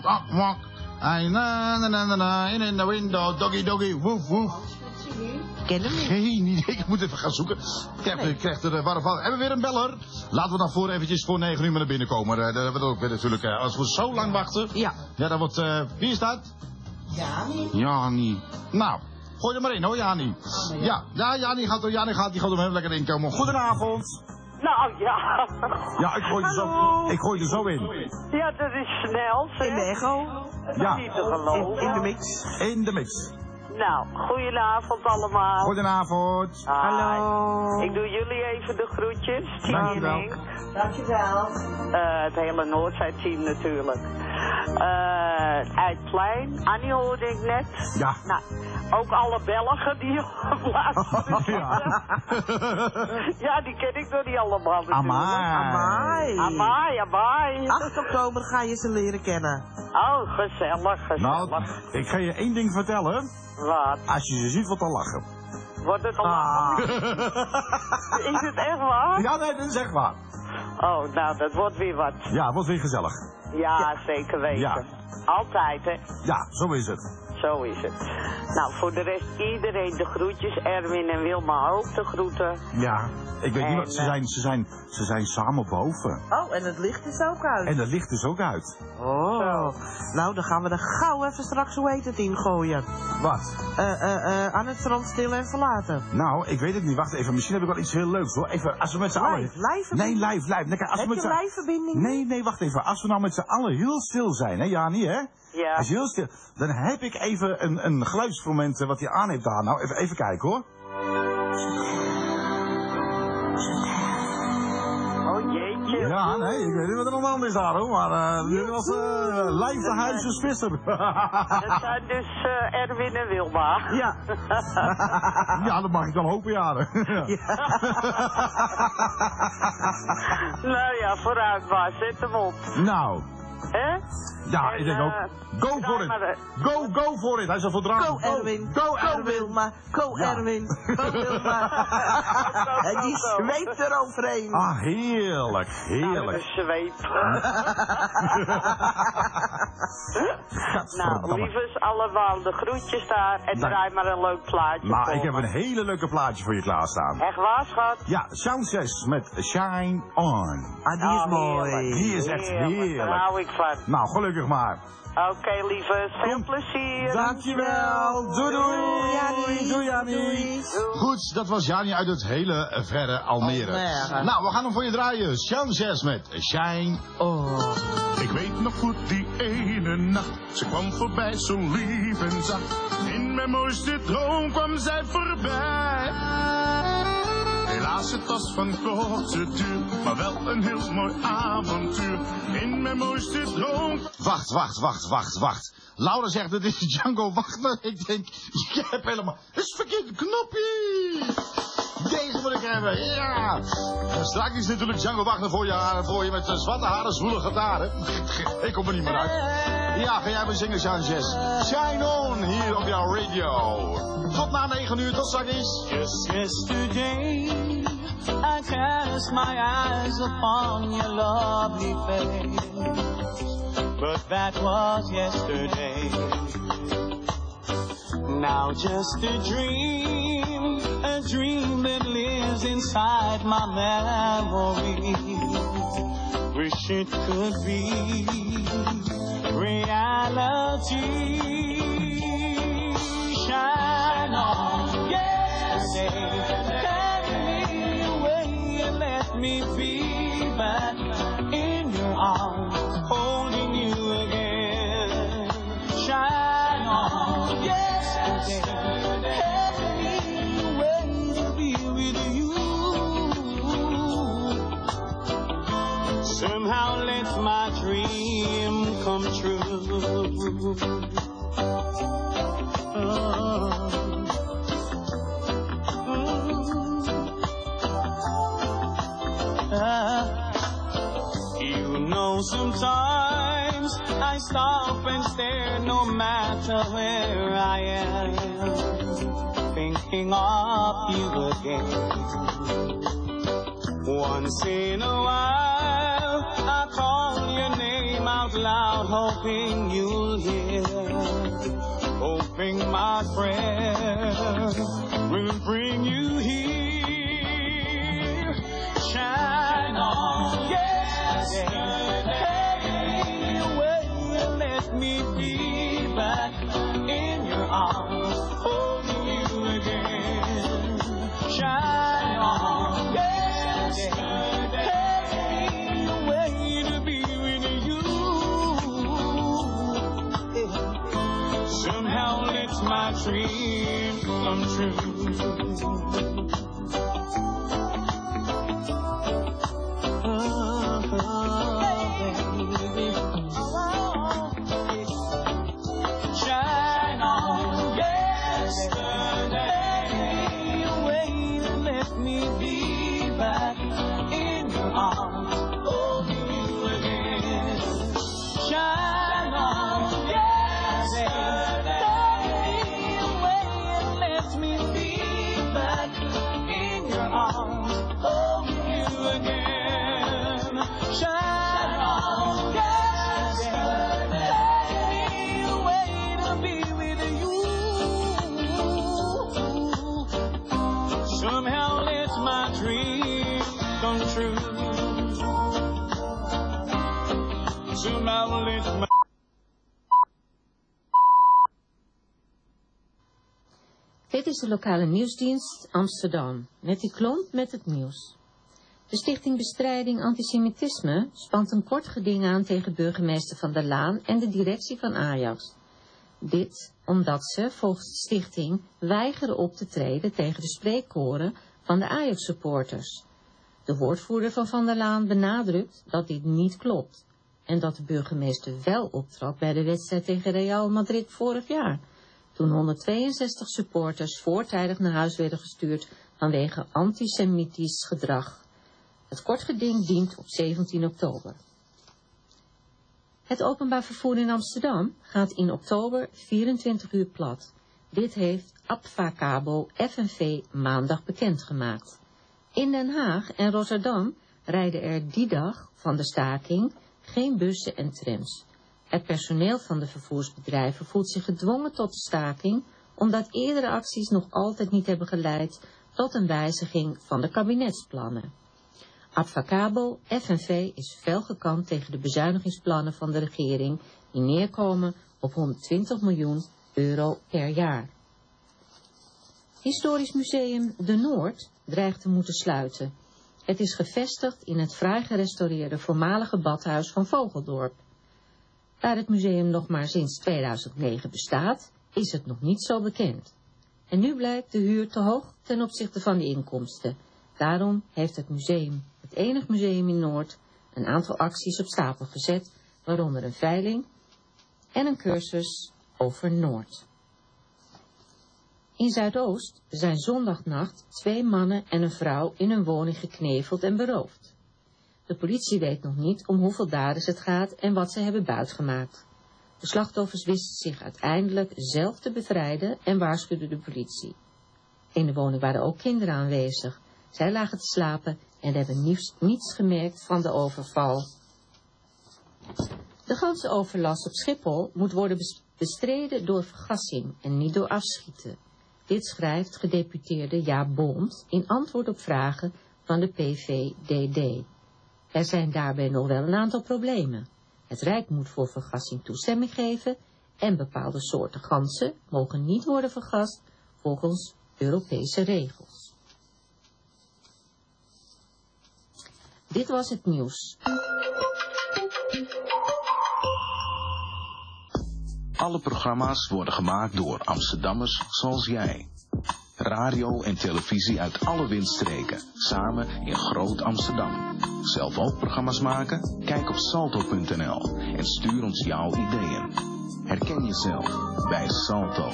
D: In the window, doggy doggy, woef woef.
C: Ken hem niet.
D: Geen idee, ik moet even gaan zoeken. Ik krijg,
C: Nee.
D: ik krijg er warm van. Hebben we weer een beller? Laten we dan voor eventjes voor negen uur maar naar binnen komen. Uh, dat hebben we ook weer natuurlijk. Uh, als we zo lang wachten.
C: Ja.
D: Ja, dan wordt... Uh, wie is dat?
G: Jani.
D: Jani. Nou, gooi er maar in hoor, Jani. Ja, ja, Jani gaat er, Jani gaat, die gaat er heel lekker in komen. Goedenavond.
N: Nou ja.
D: Ja, ik gooi er zo, ik gooi er zo in.
N: Ja, dat is snel, zeg.
C: In de echo.
D: Ja.
N: Niet te geloven.
C: In, in de mix.
D: In de mix.
N: Nou, goedenavond allemaal.
D: Goedenavond.
N: Hi.
C: Hallo.
N: Ik doe jullie even de groetjes. Tini en
D: Dankjewel.
N: Henk. Dankjewel. Uh, het hele Noordzij-team natuurlijk. Uh, Uitplein. Annie hoorde ik net.
D: Ja.
N: Nou, ook alle Belgen die luisteren.
D: Ja.
N: Ja, die ken ik nog niet allemaal natuurlijk.
C: Amai.
N: Amai, amai.
C: acht oktober ga je ze leren kennen.
N: Oh, gezellig, gezellig.
D: Nou, ik ga je één ding vertellen.
N: Wat?
D: Als je ze ziet, wordt al lachen.
N: Wordt het al
C: Ah.
N: Is het echt waar?
D: Ja, nee, dat is echt waar.
N: Oh, nou, dat wordt weer wat.
D: Ja, wordt weer gezellig.
N: Ja, zeker weten.
D: Ja.
N: Altijd, hè.
D: Ja, zo is het.
N: Zo is het. Nou, voor de rest iedereen de groetjes. Erwin en Wilma ook de groeten.
D: Ja, ik weet
N: En,
D: niet wat, ze
N: eh,
D: zijn, ze zijn, ze zijn samen boven.
C: Oh, en het licht is ook uit.
D: En dat licht dus ook uit.
C: Oh. Nou, dan gaan we er gauw even straks, hoe heet het, ingooien.
D: Wat?
C: Eh, eh, eh, aan het strand stil en verlaten.
D: Nou, ik weet het niet. Wacht even, misschien heb ik wel iets heel leuks hoor. Even, als we met z'n allen...
C: Live, live
D: Nee, live, live. Nee, kijk, als
C: Heb
D: we met
C: je
D: z'n-
C: live verbinding?
D: Nee, nee, wacht even. Als we nou met z'n allen heel stil zijn, hè, Jani, hè?
N: Ja.
D: Als je heel stil... Dan heb ik even een, een geluidsmoment eh, wat hij aan heeft daar. Nou, even, even kijken hoor.
N: Oh jeetje.
O: Ja, nee, ik weet niet wat er aan de hand is daar hoor, maar uh, dit was uh, Lijf de Huizes Visser.
N: Dat zijn dus uh, Erwin en Wilma.
C: Ja.
O: Ja, dat mag ik dan hopen, ja.
N: Nou ja, vooruit maar, zet hem op.
O: Nou.
N: Hè?
O: Ja,
N: en,
O: ik denk ook. Go for it. Go, go for it. Hij is al verdragen.
C: Go Erwin. Go, go Erwin. Wilma. Go ja. Erwin. Go Wilma. En die zweept eroverheen.
O: Ah, heerlijk. Heerlijk.
N: Nou, zweep. Nou, lievers, allemaal de groetjes daar. En
O: nou,
N: draai maar een leuk plaatje.
O: Maar ik heb een hele leuke plaatje voor je klaarstaan.
N: Echt waar, schat?
O: Ja, Sound zes met Shine On.
C: Ah, die is oh, mooi.
N: Heerlijk.
O: Die is echt heerlijk.
N: Daar hou ik van.
O: Nou, gelukkig maar.
N: Oké, okay, lieve. Veel plezier.
O: Dankjewel. Doei, doei. Doei, Jannie. Goed, dat was Jannie uit het hele verre Almere. Almere. Nou, we gaan hem voor je draaien. Sean zes met Shine On.
P: Ik weet nog goed die ene nacht. Ze kwam voorbij zo lief en zacht. In mijn mooiste droom kwam zij voorbij. Helaas, het was van korte duur, maar wel een heel mooi avontuur. In mijn mooiste droom.
O: Wacht, wacht, wacht, wacht, wacht. Laura zegt, het is Django Wagner. Ik denk, ik heb helemaal... Het is het verkeerde knopje. Deze moet ik hebben, ja. En straks is natuurlijk Django Wagner voor je, voor je met de zwarte haren, zwoele gitaren. Ik kom er niet meer uit. Ja, ga jij maar zingen, Sanchez. Shine On, hier op jouw radio. Tot na negen uur, tot straks.
Q: Just yesterday, I cast my eyes upon your lovely face. But that was yesterday. Now just a dream, a dream that lives inside my memory. Wish it could be reality. Shine on, yesterday. Carry me away and let me be back in your arms, holding you again. Shine on, yesterday. Carry me away to be with you. Somehow let my dream come true. Oh. You know, sometimes I stop and stare no matter where I am, thinking of you again. Once in a while I call your name out loud, hoping you'll hear, hoping my prayer will bring you here. Shine on, yesterday. Carry me away and let me be back in your arms, holding you again. Shine on, yesterday. Carry me away to be with you. Somehow let my dream come true.
R: Dit is de lokale nieuwsdienst Amsterdam, met die klomp met het nieuws. De Stichting Bestrijding Antisemitisme spant een kort geding aan tegen burgemeester Van der Laan en de directie van Ajax. Dit omdat ze, volgens de stichting, weigeren op te treden tegen de spreekkoren van de Ajax-supporters. De woordvoerder van Van der Laan benadrukt dat dit niet klopt en dat de burgemeester wel optrad bij de wedstrijd tegen Real Madrid vorig jaar, toen honderdtweeënzestig supporters voortijdig naar huis werden gestuurd vanwege antisemitisch gedrag. Het kort geding dient op zeventien oktober. Het openbaar vervoer in Amsterdam gaat in oktober vierentwintig uur plat. Dit heeft Abfacabo F N V maandag bekendgemaakt. In Den Haag en Rotterdam rijden er die dag van de staking geen bussen en trams. Het personeel van de vervoersbedrijven voelt zich gedwongen tot de staking, omdat eerdere acties nog altijd niet hebben geleid tot een wijziging van de kabinetsplannen. Abfacabo F N V is fel gekant tegen de bezuinigingsplannen van de regering, die neerkomen op honderdtwintig miljoen euro per jaar. Historisch Museum De Noord dreigt te moeten sluiten. Het is gevestigd in het fraai gerestaureerde voormalige badhuis van Vogeldorp. Daar het museum nog maar sinds tweeduizend negen bestaat, is het nog niet zo bekend. En nu blijkt de huur te hoog ten opzichte van de inkomsten. Daarom heeft het museum, het enige museum in Noord, een aantal acties op stapel gezet, waaronder een veiling en een cursus over Noord. In Zuidoost zijn zondagnacht twee mannen en een vrouw in een woning gekneveld en beroofd. De politie weet nog niet om hoeveel daders het gaat en wat ze hebben buitgemaakt. De slachtoffers wisten zich uiteindelijk zelf te bevrijden en waarschuwden de politie. In de woning waren ook kinderen aanwezig. Zij lagen te slapen en hebben niets, niets gemerkt van de overval. De ganzenoverlast op Schiphol moet worden bestreden door vergassing en niet door afschieten. Dit schrijft gedeputeerde Jaap Bond in antwoord op vragen van de P V D D. Er zijn daarbij nog wel een aantal problemen. Het Rijk moet voor vergassing toestemming geven en bepaalde soorten ganzen mogen niet worden vergast volgens Europese regels. Dit was het nieuws.
S: Alle programma's worden gemaakt door Amsterdammers zoals jij. Radio en televisie uit alle windstreken, samen in Groot Amsterdam. Zelf ook programma's maken? Kijk op salto punt n l en stuur ons jouw ideeën. Herken jezelf bij Salto.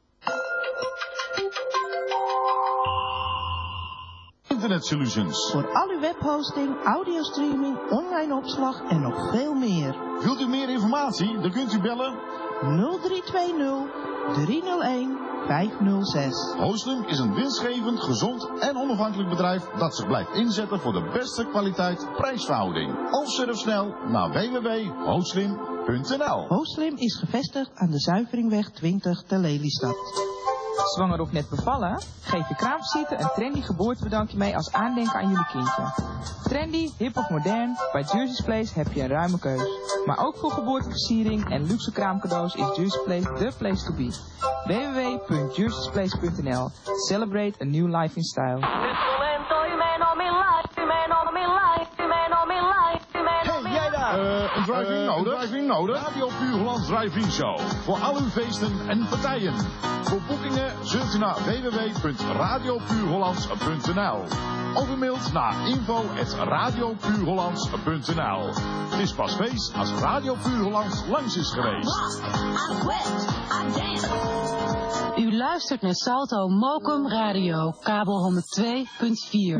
D: Internet Solutions.
C: Voor al uw webhosting, audiostreaming, online opslag en nog veel meer.
D: Wilt u meer informatie? Dan kunt u bellen
C: nul drie twee nul, drie nul een, vijf nul zes.
D: Hostlum is een winstgevend, gezond en onafhankelijk bedrijf dat zich blijft inzetten voor de beste kwaliteit-prijsverhouding. Of surf snel naar w w w punt hostlum punt n l.
C: Hostlum is gevestigd aan de Zuiveringweg twintig te Lelystad.
T: Zwanger of net bevallen? Geef je kraamvisite een trendy geboortebedankje mee als aandenken aan jullie kindje. Trendy, hip of modern, bij Jersey's Place heb je een ruime keus. Maar ook voor geboorteversiering en luxe kraamcadeaus is Jersey's Place the place to be. w w w punt jerseys place punt n l. Celebrate a new life in style.
D: Hey, jij daar! Uh, een driving uh, nodig? Een driving nodig? Radio Puur Holland Drive-In Show. Voor al uw feesten en partijen. Voor boekingen surft u naar w w w punt radio puur hollands punt n l. Of u mailt naar info at radio puur hollands punt n l. Het is pas feest als Radio Puur Hollands langs is geweest.
U: U luistert naar Salto Mokum Radio, kabel honderdtwee punt vier.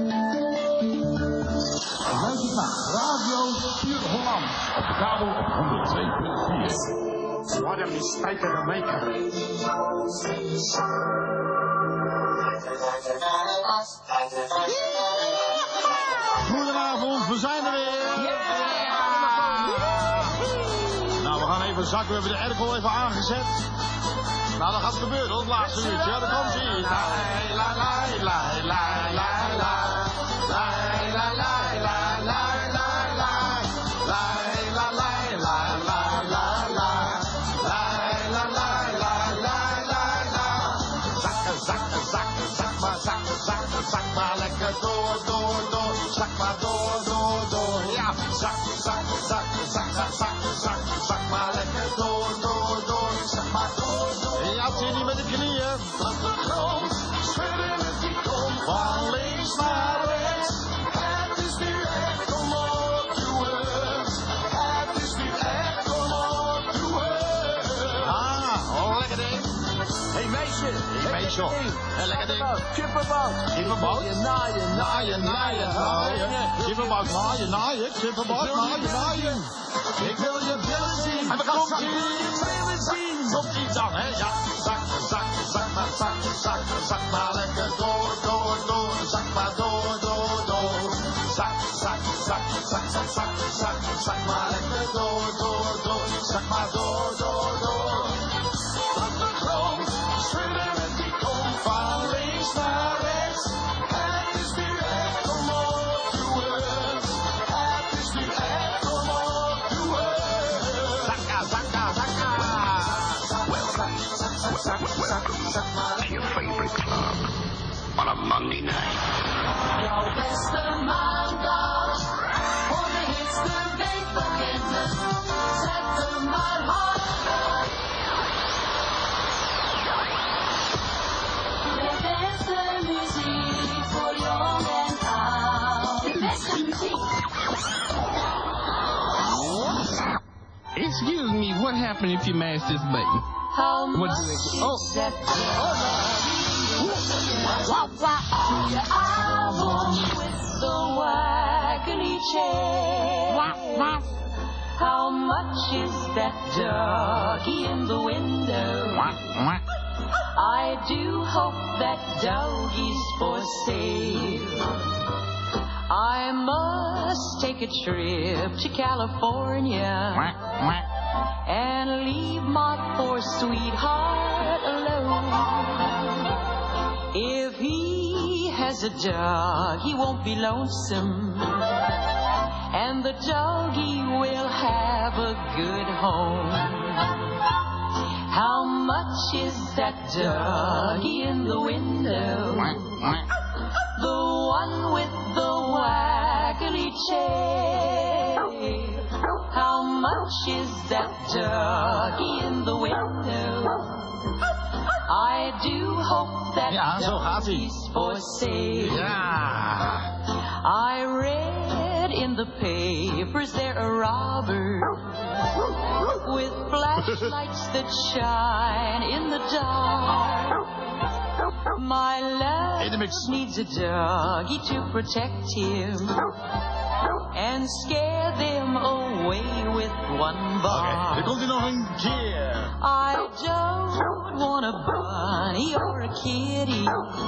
D: Luister naar Radio Puur Holland op de kabel op honderdtwee punt vier.
E: What a mistake to make.
D: Goedenavond, we zijn er weer. Nou, we gaan even zakken. We hebben de airco even aangezet. Nou, dat gaat gebeuren, het laatste uurtje. Ja, daar komt ie. La la la la la la la. La la la la la la la. La la la la la la la. La la la la la la la. Zakken, zakken, zakken, zak maar, zakken, zakken, zak maar lekker door, door, door. Zak maar door, door, door. Ja, zak, zak, zak, zak, zak, zak, zak, zak maar lekker door, door, door. Zak maar door, door. Ja, zie je met de knieën. Op de grond, schudden met die kont. Van links naar rechts.
O: zo. En lekker ding.
C: Kippenbout.
O: Kippenbout.
C: Naaien, naaien, naaien, naaien.
O: Kippenbout naaien, naaien. Kippenbout naaien, naaien. Ik wil je billen zien. En we gaan zakken. Billen zien. Komt iets aan, hè? Ja. Zak, zak, zak maar, zak, zak, zak maar lekker door, door, door. Zak maar door, door, door. Zak, zak, zak, zak, zak, zak, zak, zak maar lekker door, door, door. Zak maar door, door, door. Van de grond schudden met die kom van links naar rechts. Het is nu echt om op te worden. Het is nu echt om op te worden. Zakka, zakka, zakka.
H: To your favorite club on a Monday night.
E: Jouw beste maandag, voor de hits de week beginnen. Zet hem maar harder. De beste muziek voor jong en oud. De beste muziek.
Q: Excuse me, what happened if you mash this button?
E: How
Q: What
E: much
Q: do
E: is
Q: it? Oh.
E: that to je avond with the waggly chair? How much is that doggy in the window? I do hope that doggy's for sale. I must take a trip to California and leave my poor sweetheart alone. If he has a dog, he won't be lonesome, and the doggy will have a good home. How much is that doggy in the window? The one with the waggly chair. How much is that doggy in the window? I do hope that
O: Ja, zo gaat hij.
E: doggy's for sale.
O: Ja.
E: I read in the papers there are robbers with flashlights that shine in the dark. My love needs a doggy to protect him and scare them away with one bark.
O: Oké, dan komt hij nog een keer.
E: I don't want a bunny or a kitty.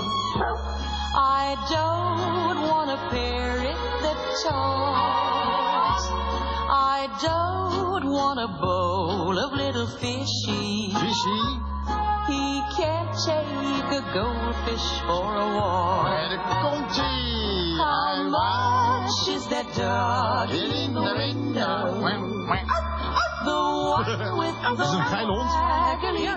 E: I don't want a parrot that talks. I don't want a bowl of little fishies.
O: Fishy?
E: He can't take a goldfish for a walk.
O: En daar komt hij.
E: How much is that dog in the window? The one with
O: Dat is een geile hond.
E: the waggly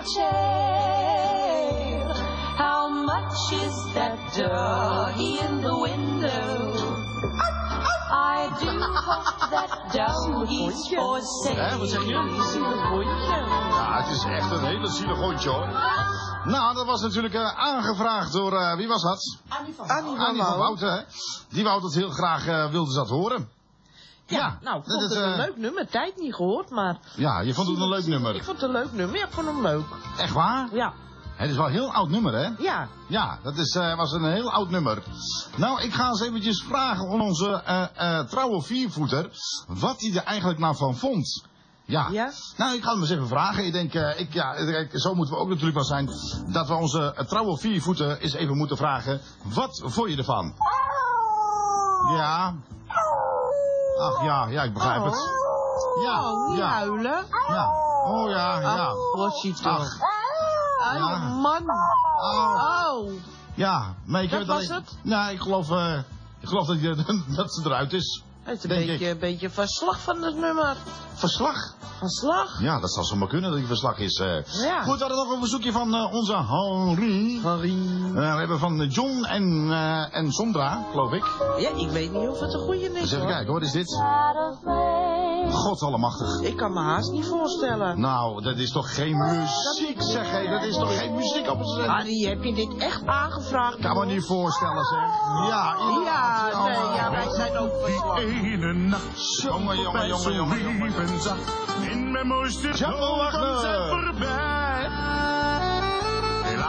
E: tail. How much is that doggy in the window? I do hope that doggy's for
O: Hè, wat zeg je?
E: sale.
O: Ja, het is echt een hele zielig hondje hoor. Nou, dat was natuurlijk uh, aangevraagd door, uh, wie was dat?
C: Annie van
O: Annie van Wouten, hè. Die wou dat heel graag, uh, wilde ze dat horen.
C: Ja,
O: Ja,
C: nou, ik
O: dat
C: vond
O: is,
C: het een
O: uh,
C: leuk nummer. Tijd niet gehoord, maar...
O: Ja, je vond het een leuk nummer.
C: Ik vond het een leuk nummer. Ja, ik vond hem leuk.
O: Echt waar?
C: Ja.
O: Het is wel een heel oud nummer, hè?
C: Ja.
O: Ja, dat is, uh, was een heel oud nummer. Nou, ik ga eens eventjes vragen aan onze uh, uh, trouwe viervoeter wat hij er eigenlijk nou van vond. Ja.
C: Ja?
O: Nou, ik ga hem eens even vragen. Ik denk, uh, ik, ja, ik, zo moeten we ook natuurlijk wel zijn, dat we onze uh, trouwe viervoeter eens even moeten vragen, wat vond je ervan? Ja. Ach ja, ja, ik begrijp het. Ja,
C: Oh, niet
O: ja.
C: huilen.
O: Ja. Oh ja, ja.
C: Ach, Rossie toch.
O: Ach.
C: Ah,
O: Ja.
C: man. Oh.
O: Ja, maar ik
C: Dat
O: heb
C: was
O: alleen-
C: het?
O: Nou, ik geloof, uh, ik geloof dat, je, dat ze eruit is.
C: Het is een
O: Denk
C: beetje,
O: ik.
C: een beetje verslag van het nummer.
O: Verslag?
C: Verslag?
O: Ja, dat zal zomaar kunnen dat die verslag is. Uh.
C: Ja.
O: Goed, we hadden nog een verzoekje van uh, onze Henri.
C: Henri.
O: Uh, we hebben van John en, uh, en Sondra, geloof ik.
C: Ja, ik weet niet of het een goede is.
O: Dus even
C: hoor.
O: kijken, wat is dit? God allemachtig.
C: Ik kan me haast niet voorstellen.
O: Nou, dat is toch geen muziek, zeg hé. Dat is toch geen muziek op het
C: Harry, heb je dit echt aangevraagd?
O: Kan me niet voorstellen, zeg. Ja,
C: Ja,
O: inderdaad.
C: nee, ja, wij zijn ook verslag.
P: Ene nacht,
O: Jongen, jongen, jongen, jongen, jongen.
P: lief en zacht. In mijn mooiste
O: Django
P: droom
O: Wagner.
P: kwam zij voorbij. Helaas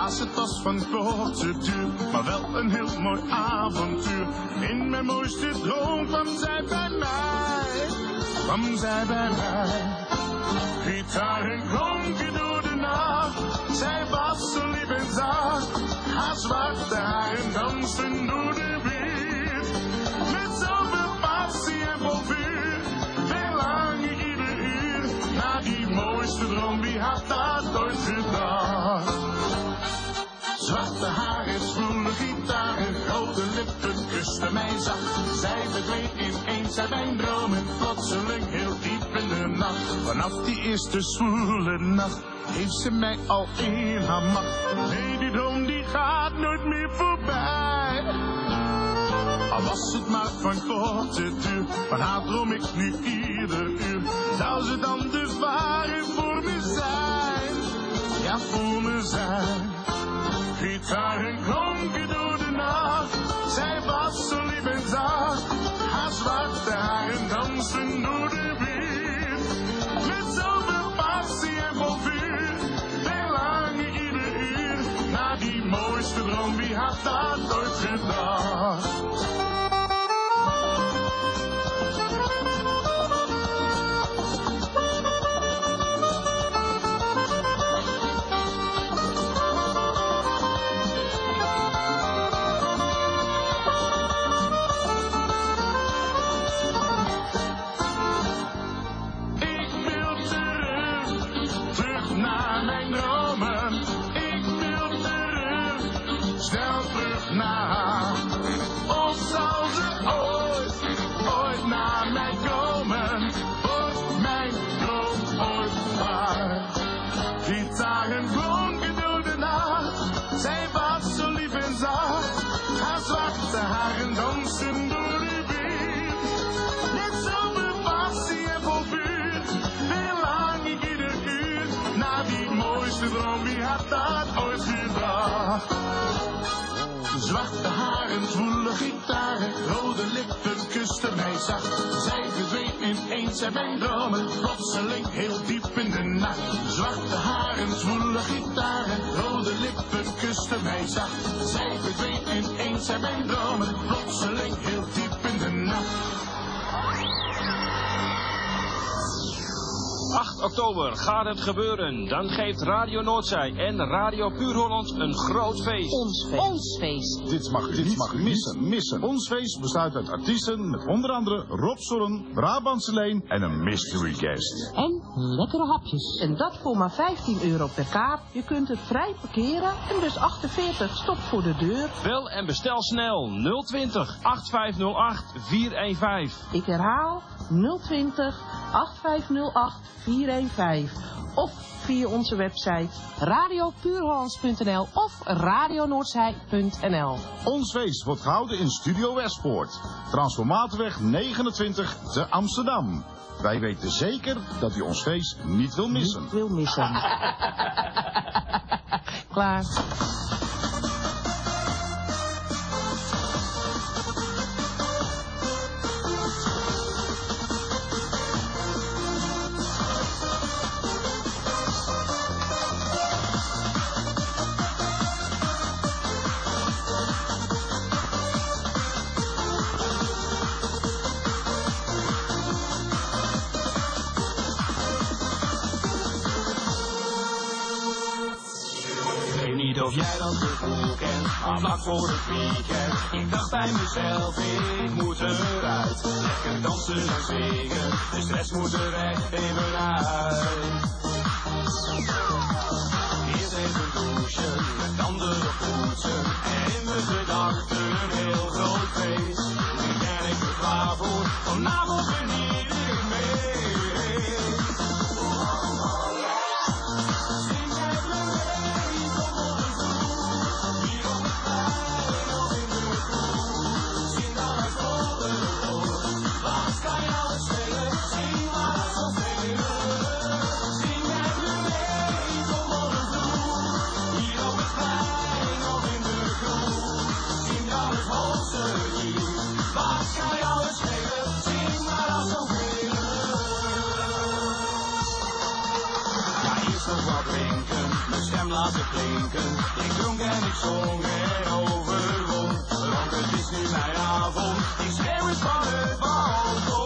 P: Helaas, het was van korte duur, maar wel een heel mooi avontuur. In mijn mooiste droom kwam zij bij mij, kwam zij bij mij. Gitaren klonken door de nacht, zij was zo lief en zacht. Haar zwarte haren dansten door de wind, met zoveel passie en vol vuur. Verlang ik ieder uur naar die mooiste droom, wie had dat ooit gedacht? Zwarte haren, zwoele gitaren, grote lippen kusten mij zacht. Zij verdween ineens uit mijn dromen, plotseling heel diep in de nacht. Vanaf die eerste zwoele nacht heeft ze mij al in haar macht. Nee, die droom die gaat nooit meer voorbij. Al was het maar van korte duur, van haar droom ik nu ieder uur. Zou ze dan de ware voor me zijn? Ja, voor me zijn. Gitaren klonken door de nacht, zij was zo lief en zacht. Haar zwarte haren dansen door de wind, met zoveel passie en vol vuur. Verlang ik ieder uur naar die mooiste droom, wie had dat ooit gedacht? Zwarte haren, zwoele gitaren, rode lippen kusten mij zacht. Zij verdween ineens uit mijn dromen, plotseling heel diep in de nacht. Zwarte haren, zwoele gitaren, rode lippen kusten mij zacht. Zij verdween ineens uit mijn dromen, plotseling heel diep in de nacht.
A: acht oktober gaat het gebeuren. Dan geeft Radio Noordzij en Radio Puur Holland een groot feest.
U: Ons feest. Ons feest.
D: Dit mag u Dit niet mag u missen. missen. Ons feest bestaat uit artiesten met onder andere Rob Zorn, Brabantse Leen en een mystery guest.
U: En lekkere hapjes.
V: En dat voor maar vijftien euro per kaart. Je kunt het vrij parkeren en bus achtenveertig stopt voor de deur.
A: Bel en bestel snel nul twintig, acht vijf nul acht, vier een vijf.
V: Ik herhaal nul twintig, acht vijf nul acht, vier een vijf. Of via onze website
U: radio puur hollands punt n l of radio noordzij punt n l.
D: Ons feest wordt gehouden in Studio Westpoort, Transformatorweg negenentwintig te Amsterdam. Wij weten zeker dat u ons feest niet wil missen.
V: Niet wil missen. Klaar.
E: Of jij dat gevoel kent, maar vlak voor het weekend. Ik dacht bij mezelf, ik moet eruit. Lekker dansen en zwingen, de stress moet er weg, even uit. Eerst even douchen, met andere poetsen. En in mijn gedachten een heel groot feest. Nu ben ik er klaar voor, vanavond geniet ik mee. Wat kan jou het schelen? Zing maar als zoveel. wat drinken, mijn stem laten klinken. Ik dronk en ik zong en overwon, want het is nu mijn avond. Die schreeuw is van het balkon.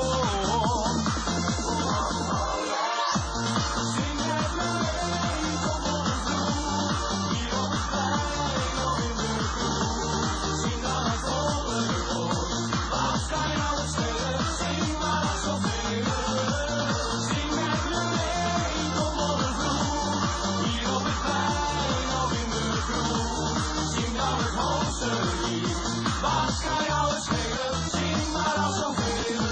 E: Zing met me mee, kom op de vloer, hier op het plein of in de kroeg. Zing dan het volgende koor, wat kan jou het schelen? Zing maar als zoveel. Zing met me mee, kom op de vloer, hier op het plein of in de kroeg. Zing dan het hoogste lied, wat kan jou het schelen? Zing maar als zoveel.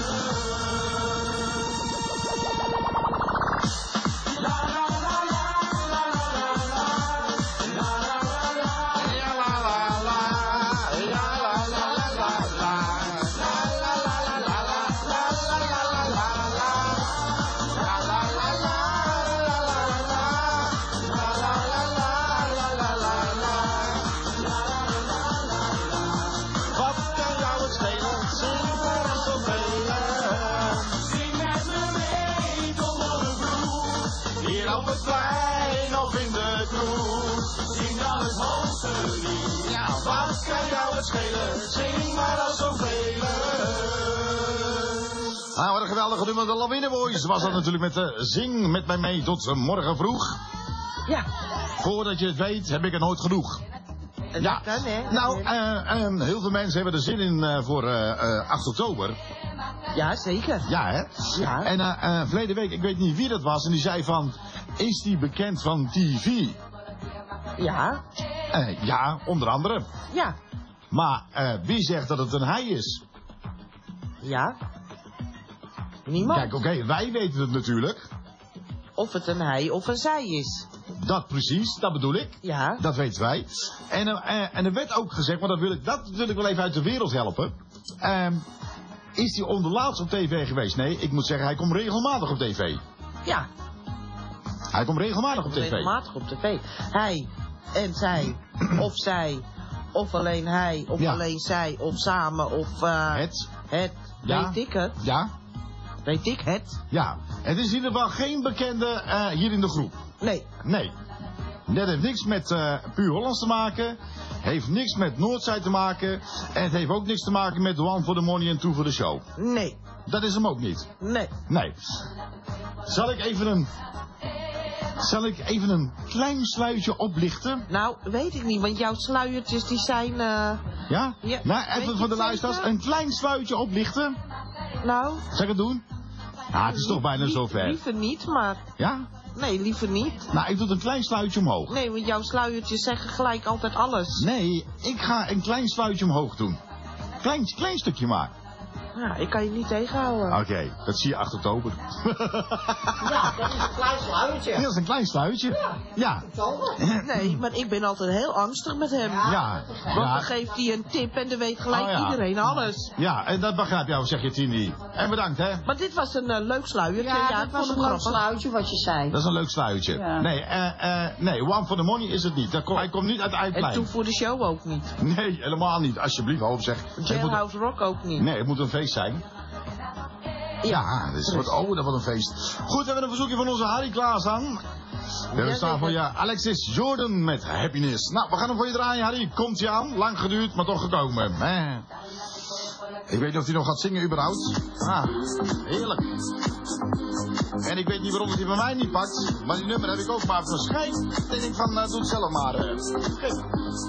E: Zing maar als zoveel.
O: Nou, wat een geweldige nummer, de Lawine Boys was dat natuurlijk met de Zing met mij mee tot morgen vroeg.
C: Ja.
O: Voordat je het weet, heb ik er nooit genoeg. Ja,
C: kan, hè?
O: nou, uh, uh, heel veel mensen hebben er zin in uh, voor uh, uh, acht oktober.
C: Ja, zeker.
O: Ja, hè?
C: Ja.
O: En uh, uh, verleden week, ik weet niet wie dat was, en die zei van, is die bekend van T V?
C: Ja.
O: Uh, ja, onder andere.
C: Ja.
O: Maar uh, wie zegt dat het een hij is?
C: Ja. Niemand.
O: Kijk, oké, okay, wij weten het natuurlijk.
C: Of het een hij of een zij is.
O: Dat precies, dat bedoel ik.
C: Ja.
O: Dat weten wij. En, uh, uh, en er werd ook gezegd, maar dat wil ik, dat wil ik wel even uit de wereld helpen. Uh, is hij onderlaatst op tv geweest? Nee, ik moet zeggen, hij komt regelmatig op tv.
C: Ja.
O: Hij komt regelmatig op tv.
C: Regelmatig op tv. Hij en zij, of zij, of alleen hij, of
O: ja.
C: alleen zij, of samen, of... Uh,
O: het.
C: Het.
O: Ja.
C: Weet ik het?
O: Ja.
C: Weet ik het?
O: Ja. Het is in ieder geval geen bekende uh, hier in de groep.
C: Nee.
O: Nee. Dat heeft niks met uh, Puur Hollands te maken. Heeft niks met Noordzij te maken. En het heeft ook niks te maken met One for the Money en Two for the Show.
C: Nee.
O: Dat is hem ook niet.
C: Nee.
O: Nee. Zal ik even een... Zal ik even een klein sluitje oplichten?
C: Nou, weet ik niet, want jouw sluiertjes die zijn... Uh...
O: Ja?
C: ja?
O: Nou, even voor de luisteraars, een klein sluitje oplichten.
C: Nou?
O: Zal ik het doen? Ah, het is toch bijna zover.
C: Liever niet, maar...
O: Ja?
C: Nee, liever niet.
O: Nou, ik doe een klein sluitje omhoog.
C: Nee, want jouw sluiertjes zeggen gelijk altijd alles.
O: Nee, ik ga een klein sluitje omhoog doen. Klein, klein stukje maar.
C: Ja, ik kan je niet tegenhouden.
O: Oké, okay, dat zie je acht oktober.
G: Ja, dat is een klein sluitje.
O: Dat is een klein sluitje. Ja.
G: ja.
C: Nee, maar ik ben altijd heel angstig met hem.
O: Ja. ja.
C: Want dan geeft hij een tip en dan weet gelijk oh, ja. iedereen alles.
O: Ja, en dat begrijp jou, zeg je Tini. En bedankt, hè.
C: Maar dit was een uh, leuk sluiertje.
G: Ja,
C: ja
G: dat was een leuk sluitje wat je zei.
O: Dat is een leuk sluitje. Ja. Nee, uh, uh, nee, One for the Money is het niet. Kom, hij komt niet uit Uitplein.
C: En Two for the Show ook niet.
O: Nee, helemaal niet. Alsjeblieft, hoop zeg.
C: Jailhouse Rock ook niet.
O: Nee, het moet een feest zijn. Ja, dus wat, oh, dat wordt een feest. Goed, we hebben een verzoekje van onze Harry klaarstaan. We hebben staan voor je Alexis Jordan met Happiness. Nou, we gaan hem voor je draaien, Harry. Komt hij aan? Lang geduurd, maar toch gekomen. Eh. Ik weet niet of hij nog gaat zingen überhaupt. Ah, heerlijk. En ik weet niet waarom hij bij mij niet pakt. Maar die nummer heb ik ook maar verschijnt. En ik denk van, uh, doe het zelf maar. Uh. Okay.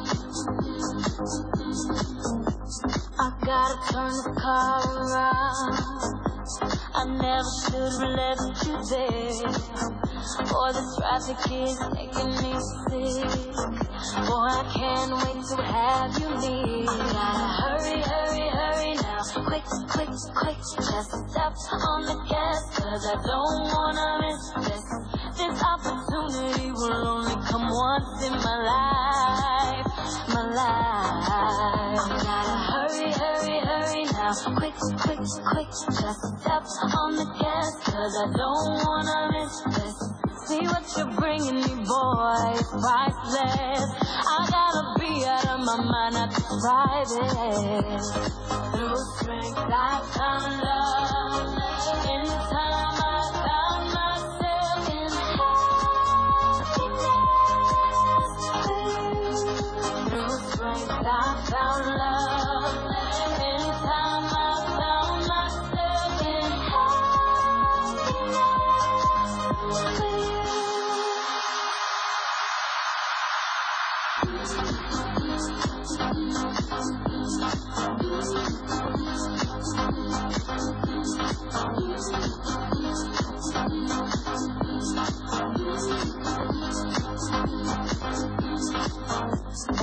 I: I gotta turn the car around. I never should have left you there. Boy, the traffic is making me sick. Boy, I can't wait to have you near. I gotta hurry, hurry, hurry now. Quick, quick, quick. Just step on the gas, cause I don't wanna miss this. This opportunity will only come once in my life. My life. I gotta hurry, hurry, hurry now. Quick, quick, quick. Just step on the gas, cause I don't wanna miss this. See what you're bringing me, boy, it's priceless. I gotta be out of my mind not to try this. Through strength I found love. Anytime I found myself in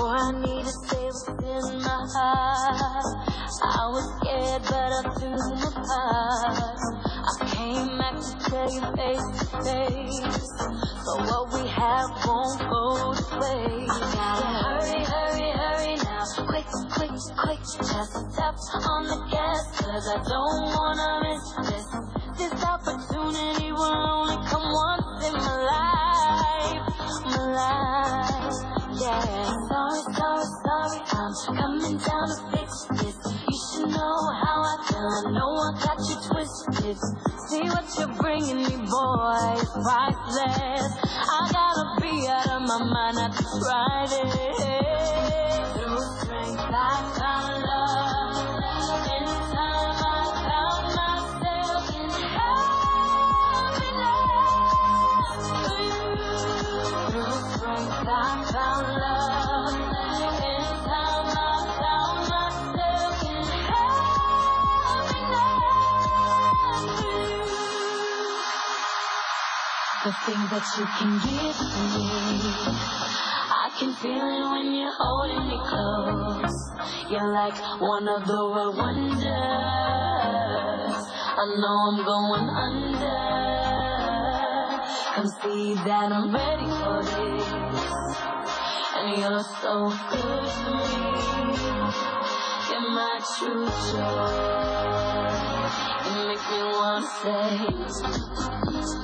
I: I need to say what's in my heart. I was scared, but I threw my part. I came back to tell you face to face, but what we have won't go to waste. I gotta hurry, hurry, hurry now. Quick, quick, quick, just step on the gas, cause I don't wanna miss this. This opportunity will only come once in my life, my life, yeah. Sorry, sorry, sorry, I'm coming down to fix this. You should know how I feel, I know I got you twisted. See what you're bringing me, boy, it's priceless. I gotta be out of my mind not to try this. Through strength I found love. Anytime I found myself in happiness. Through strength I found love. Anytime I found myself in happiness. The thing that you can give to me, I can feel it when you're holding me close. You're like one of the world wonders. I know I'm going under. Come see that I'm ready for this. And you're so good to me. You're my true joy. You make me want to say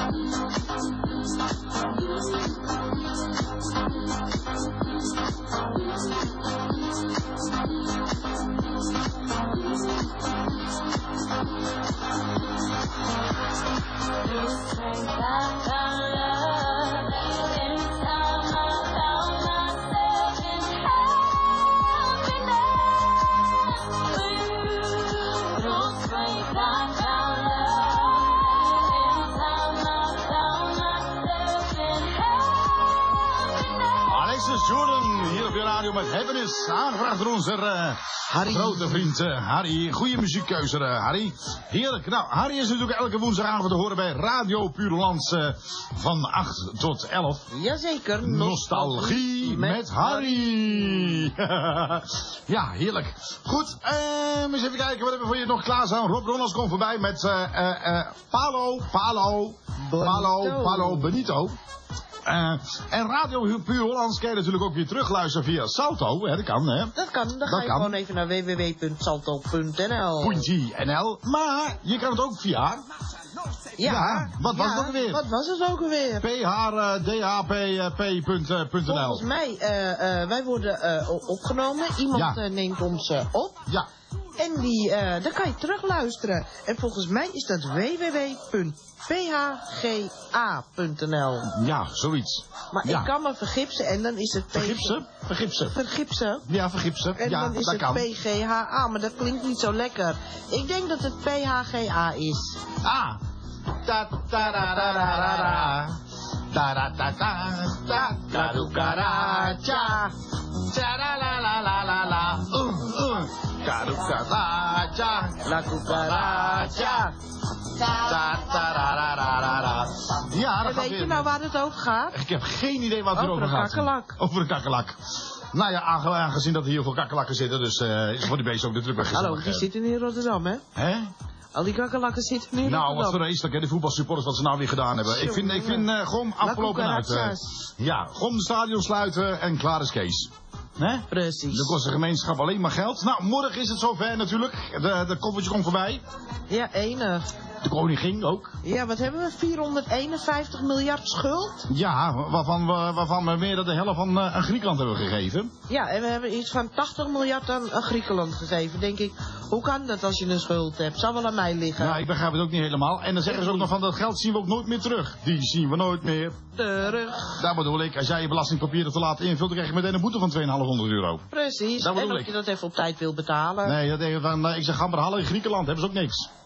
O: Jordan, hier op je radio met Happiness, aangevraagd door onze uh, Harry. Grote vriend uh, Harry. Goeie muziekkeuze, uh, Harry. Heerlijk. Nou, Harry is natuurlijk elke woensdagavond te horen bij Radio Puurlands uh, van acht tot elf.
C: Jazeker.
O: Nostalgie met, met Harry. Ja, heerlijk. Goed, uh, eens even kijken wat hebben we voor je nog klaarstaan. Rob Ronalds komt voorbij met uh, uh, uh, Palo, Palo, Palo, Palo Benito. Uh, en Radio Puur Hollands kan je natuurlijk ook weer terugluisteren via Salto. Hè, dat kan, hè?
C: Dat kan. Dan
O: dat
C: ga je
O: kan.
C: gewoon even naar w w w punt salto punt n l.
O: .n l. Maar je kan het ook via...
C: Ja.
O: ja wat was
C: ja,
O: het ook alweer?
C: Wat was het ook alweer?
O: p h d h p punt n l.
C: Volgens mij, uh, uh, wij worden uh, opgenomen. Iemand ja. uh, neemt ons uh, op.
O: Ja.
C: En die, uh, dan kan je terugluisteren. En volgens mij is dat w w w punt p h g a punt n l.
O: Ja, zoiets.
C: Maar
O: ja.
C: ik kan me vergipsen en dan is het... P-
O: vergipsen? Vergipsen.
C: Vergipsen?
O: Ja, vergipsen.
C: En
O: ja,
C: dan is
O: dat
C: het
O: kan.
C: P G H A, maar dat klinkt niet zo lekker. Ik denk dat het P H G A is.
O: Ah. Ta ta ra ra ra ra ra. Ta ra ta ta ta ta du karacha. Ta ra la la la la la. Uh uh. Karukaracha.
C: La cucaracha.
O: Ta ta ra ra ra ra ra. Ja, dat
C: en weet je nou waar het over gaat?
O: Ik heb geen idee wat het over gaat.
C: Over een kakkelak.
O: Over een kakkelak. Nou ja, aangezien dat er heel veel kakkelakken zitten, dus uh, is voor die beesten ook de druk weggezet.
C: Hallo, die zitten in Rotterdam, hè?
O: Hè?
C: Al die kakkelakken zitten in Rotterdam.
O: Nou, wat vreselijk, hè, de voetbalsupporters wat ze nou weer gedaan hebben. Ik vind, ik vind uh, gewoon afgelopen uit. Uh, ja, gewoon de stadion sluiten en klaar is Kees. Hè?
C: Precies.
O: Dan kost de gemeenschap alleen maar geld. Nou, morgen is het zover natuurlijk. De, de koffertje komt voorbij.
C: Ja, enig.
O: De koningin ook.
C: Ja, wat hebben we? vierhonderdeenenvijftig miljard schuld?
O: Ja, waarvan we, waarvan we meer dan de helft van uh, aan Griekenland hebben gegeven.
C: Ja, en we hebben iets van tachtig miljard aan, aan Griekenland gegeven. Denk ik, hoe kan dat als je een schuld hebt? Zal wel aan mij liggen.
O: Ja, ik begrijp het ook niet helemaal. En dan zeggen ze ook nog van dat geld zien we ook nooit meer terug. Die zien we nooit meer
C: terug.
O: Daar bedoel ik, als jij je belastingpapieren te laat invult, dan krijg je meteen een boete van tweeduizendvijfhonderd euro.
C: Precies, en of ik. je dat even op tijd wil betalen.
O: Nee, dat denk ik, van, ik zeg, ga maar halen in Griekenland, hebben ze ook niks.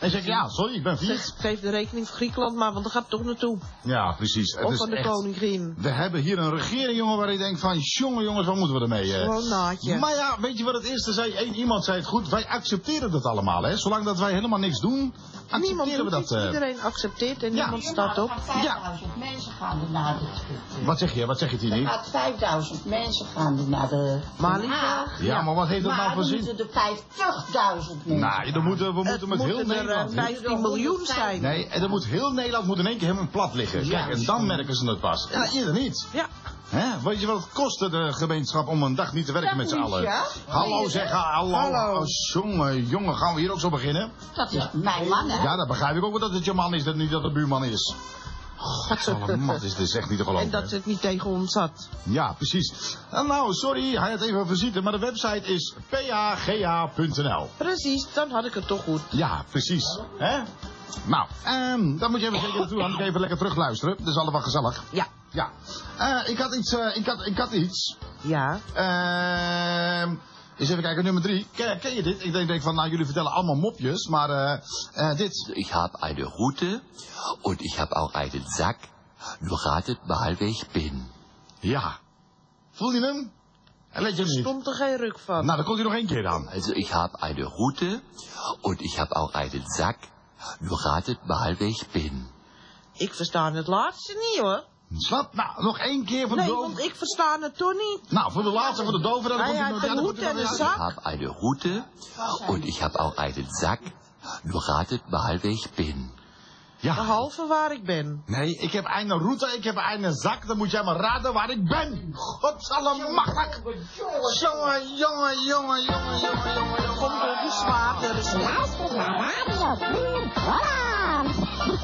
O: En zeg ik, ja, sorry, ik ben vier.
C: Zeg, geef de rekening voor Griekenland maar, want daar gaat het toch naartoe.
O: Ja, precies. Het
C: Of
O: is
C: van de
O: echt,
C: koningin.
O: we hebben hier een regering, jongen, waar ik denk van, jongen, jongens, wat moeten we ermee? eh?
C: Gewoon naadje.
O: Maar ja, weet je wat het eerste zei? Eén iemand zei het goed, wij accepteren dat allemaal, hè. Zolang dat wij helemaal niks doen, accepteren
C: Niemand
O: we
C: doet
O: dat.
C: iets,
O: eh.
C: iedereen accepteert en
O: Ja.
C: niemand staat op.
G: vijfduizend mensen gaan er naar de...
O: Wat zeg je, wat zeg je,
G: Er
O: Tini?
G: gaat vijfduizend mensen gaan er naar de...
C: Mali?
G: Den Haag.
O: Ja, maar wat heeft dat
G: maar
O: nou voor
G: dan
O: zin?
G: moeten er vijftigduizend mensen
O: Nou, dan moeten, we moeten met heel
C: moeten er,
O: Nederland...
C: eh, vijftien miljoen zijn.
O: Nee, en dan moet heel Nederland moet in één keer helemaal plat liggen. Kijk, en dan merken ze het pas. Ja, eerder niet.
C: Ja.
O: Hè? Weet je wat het kostte de gemeenschap om een dag niet te werken
G: Dat
O: met z'n
G: moet
O: allen?
G: je.
O: Hallo zeggen, hallo.
C: Hallo.
O: Oh, jongen, jongen, gaan we hier ook zo beginnen?
G: Dat is mijn man, hè?
O: Ja, dat begrijp ik ook wel dat het je man is, dat niet dat het buurman is. Godsallemachtig, dit is echt niet te geloven.
C: En dat het niet tegen ons zat.
O: Ja, precies. En nou, sorry, hij had even visite, maar de website is p h g a punt n l.
C: Precies, dan had ik het toch goed.
O: Ja, precies. Hè? Nou, um, dan moet je even zeker naartoe, dan moet ik even lekker terugluisteren. Dat is allemaal gezellig.
C: Ja.
O: Ja. Uh, ik had iets, uh, ik had, ik had iets.
C: Ja.
O: Ehm... Uh, eens even kijken, nummer drie. Ken, ken je dit? Ik denk, denk van, nou, jullie vertellen allemaal mopjes, maar uh, uh, dit.
F: Ich habe eine Route und ich habe auch einen Sack. Nur ratet mal, wer ich bin.
O: Ja. Voel je hem? En let je hem niet?
C: Stond er geen ruk van.
O: Nou, dan komt hij nog één keer aan.
F: Also, ich habe eine Route und ich habe auch einen Sack. Nur ratet mal, wer ich bin.
C: Ik versta het laatste niet, hoor.
O: Slap, nou, nog één keer voor de
C: Nee,
O: doof.
C: want ik versta het toch niet.
O: Nou, voor de laatste, voor de doven, dan
C: Hij
O: komt hij
C: heeft
O: nog...
C: een
O: dan
C: hoed
O: komt hij
C: en
O: nog-
C: een
O: ja.
C: zak.
F: Ich habe eine Route und ich habe auch einen Sack. Nur ratet mal, wer ich bin.
O: Ja.
C: Behalve waar ik ben.
O: Nee, ik heb een route, ik heb een zak, dan moet jij maar raden waar ik ben. Godsallemachtig. Jongen, jongen, jongen, jongen, jongen, jongen.
C: Kom door de zwaard, er is
I: Luister naar Radio Puur Holland.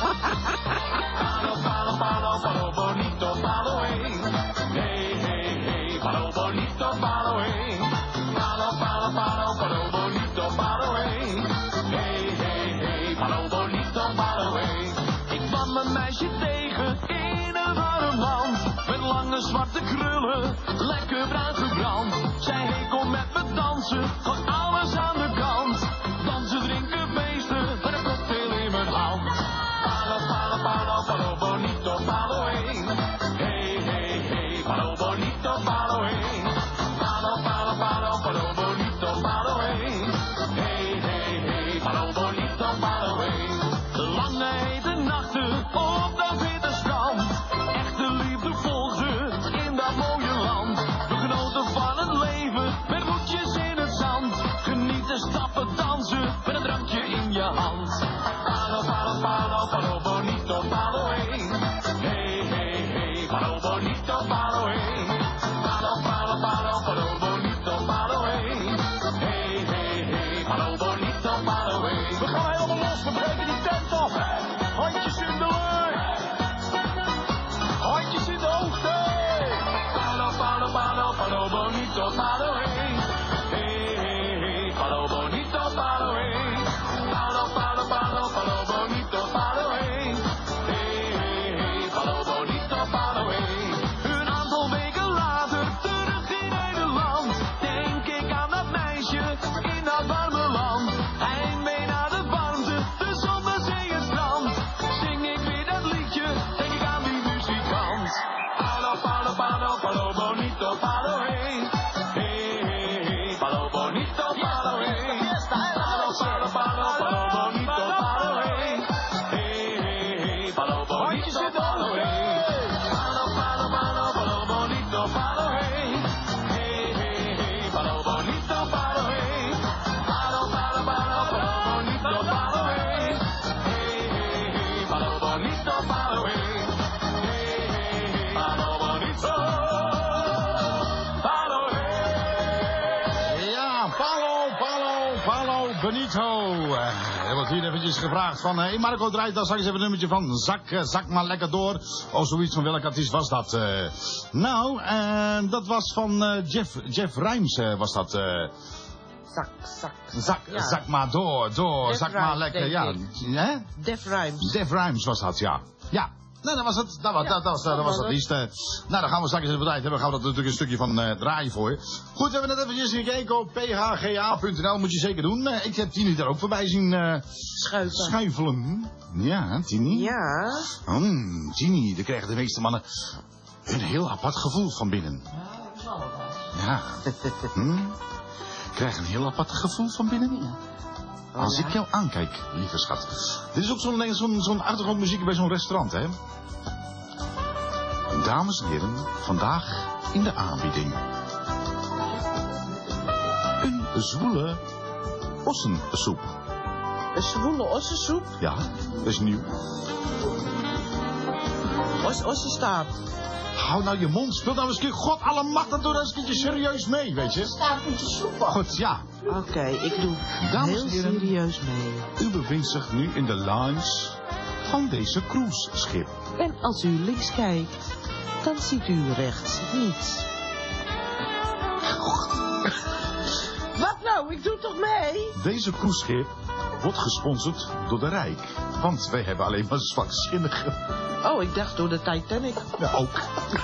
E: Palo, palo, palo, bonito, palo, hey. Hey, hey, hey, palo, bonito, palo, hey. Palo, palo, palo, palo, bonito, palo, hey. Hey, hey, hey, palo, bonito, palo, hey. Ik kwam een meisje tegen in een warm land. Met lange zwarte krullen, lekker bruin gebrand. Zij hey, kom met me dansen, van alles aan de kant. Dansen, drinken, feesten, met een cocktail in mijn hand. Palo, palo, palo, palo, bonito, palo, hey. Hey, hey, hey, palo, bonito, palo, hey. Palo, palo, palo, palo, bonito, palo, hey. Hey, hey, hey, palo, bonito, palo, hey. Lange hete nachten op dat witte strand. Echte liefde volgde in dat mooie land. We genoten van het leven met voetjes in het zand. Genieten, stappen, dansen met een drankje in je hand. Palo, palo, palo, palo, bonito, palo, hey. Hey, hey, hey, palo, bonito, palo, hey. Palo, palo, palo, palo, bonito, palo, hey. Hey, hey, hey, palo, bonito, palo, hey. We gaan helemaal los, we breken die tent af. Handjes in de lucht. Handjes in de hoogte. Palo, palo, palo, palo, bonito, palo, hey. Hey, hey, hey, palo, bonito, palo, hey. Palo, palo, palo, palo, bonito, palo, hey. Hey, hey, hey, palo, bonito, palo, hey. Een aantal weken later, terug in Nederland. Denk ik aan dat meisje in dat warme land. Heimwee naar de warmte, de zon, de zee, het strand. Zing ik weer dat liedje, denk ik aan die muzikant. Palo, palo, palo, palo, bonito, palo, hey. Hey, hey, hey, palo, bonito, palo, hey. Palo, palo, palo, palo, bonito, palo, hey. Hey, hey, hey, palo, bonito, palo, hey. Palo, palo, palo, palo, bonito, palo, hey. Hey, hey, hey, palo, bonito, palo, hey. Palo, palo, palo, palo, bonito, palo, hey. Hey, hey, hey, palo, bonito, palo, hey. Hey, hey, hey, palo, bonito, palo, hey.
O: Ja, Palo, Palo, Palo Benito. Uh, er wordt hier eventjes gevraagd van... Hé hey Marco, draait daar straks even een nummertje van... Zak, uh, zak maar lekker door. Of zoiets van welke artiest was dat? Uh, nou, uh, dat was van uh, Jeff, Jeff Rimes uh, was dat... Uh,
C: Zak, zak.
O: Zak,
C: Ja.
O: zak maar door, door,
C: Def
O: zak maar
C: Rhymes,
O: lekker,
C: denk
O: ja.
C: ik.
O: Hè?
C: Def Rhymes.
O: Def Rimes was dat, ja. Ja. Nee, dat was het. Dat was, ja, dat, dat was, dat was het liefst. Uh, nou, dan gaan we straks in het bedrijf hebben. Gaan we dat natuurlijk een stukje van uh, draaien voor je. Goed, we hebben net eventjes gekeken op p h g a punt n l. Moet je zeker doen. Uh, ik heb Tini daar ook voorbij zien uh,
C: Schuiven.
O: schuifelen. Ja, Tini.
C: Ja.
O: Hmm, Tini, daar krijgen de meeste mannen een heel apart gevoel van binnen. Ja. Hmm. Krijg een heel apart gevoel van binnen. Ja. Als ik jou aankijk, lieve schat. Dit is ook zo'n zo'n zo'n achtergrondmuziek bij zo'n restaurant, hè? Dames en heren, vandaag in de aanbieding. Een zwoele ossensoep.
C: Een zwoele ossensoep?
O: Ja, dat is nieuw.
C: Os, ossenstaart.
O: Hou nou je mond, speel nou eens een keer, god allemachtig, doe dat eens een keertje serieus mee, weet je?
G: Staat met de soep op.
O: Goed, ja.
C: Oké, okay, ik doe
O: Dames
C: heel
O: en heren,
C: serieus mee.
O: U bevindt zich nu in de lounge van deze cruiseschip.
C: En als u links kijkt, dan ziet u rechts niets. Wat nou? Ik doe toch mee?
O: Deze cruiseschip wordt gesponsord door de Rijk. Want wij hebben alleen maar zwakzinnigen.
C: Oh, ik dacht door de Titanic.
O: Ja, ook.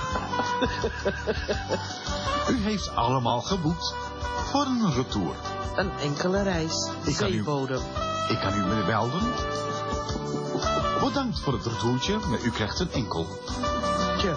O: U heeft allemaal geboekt voor een retour.
C: Een enkele reis.
O: Ik kan, u,
C: Zeebodem.
O: ik kan u meneer melden. Bedankt voor het retourtje, maar u krijgt een enkel.
C: Tje.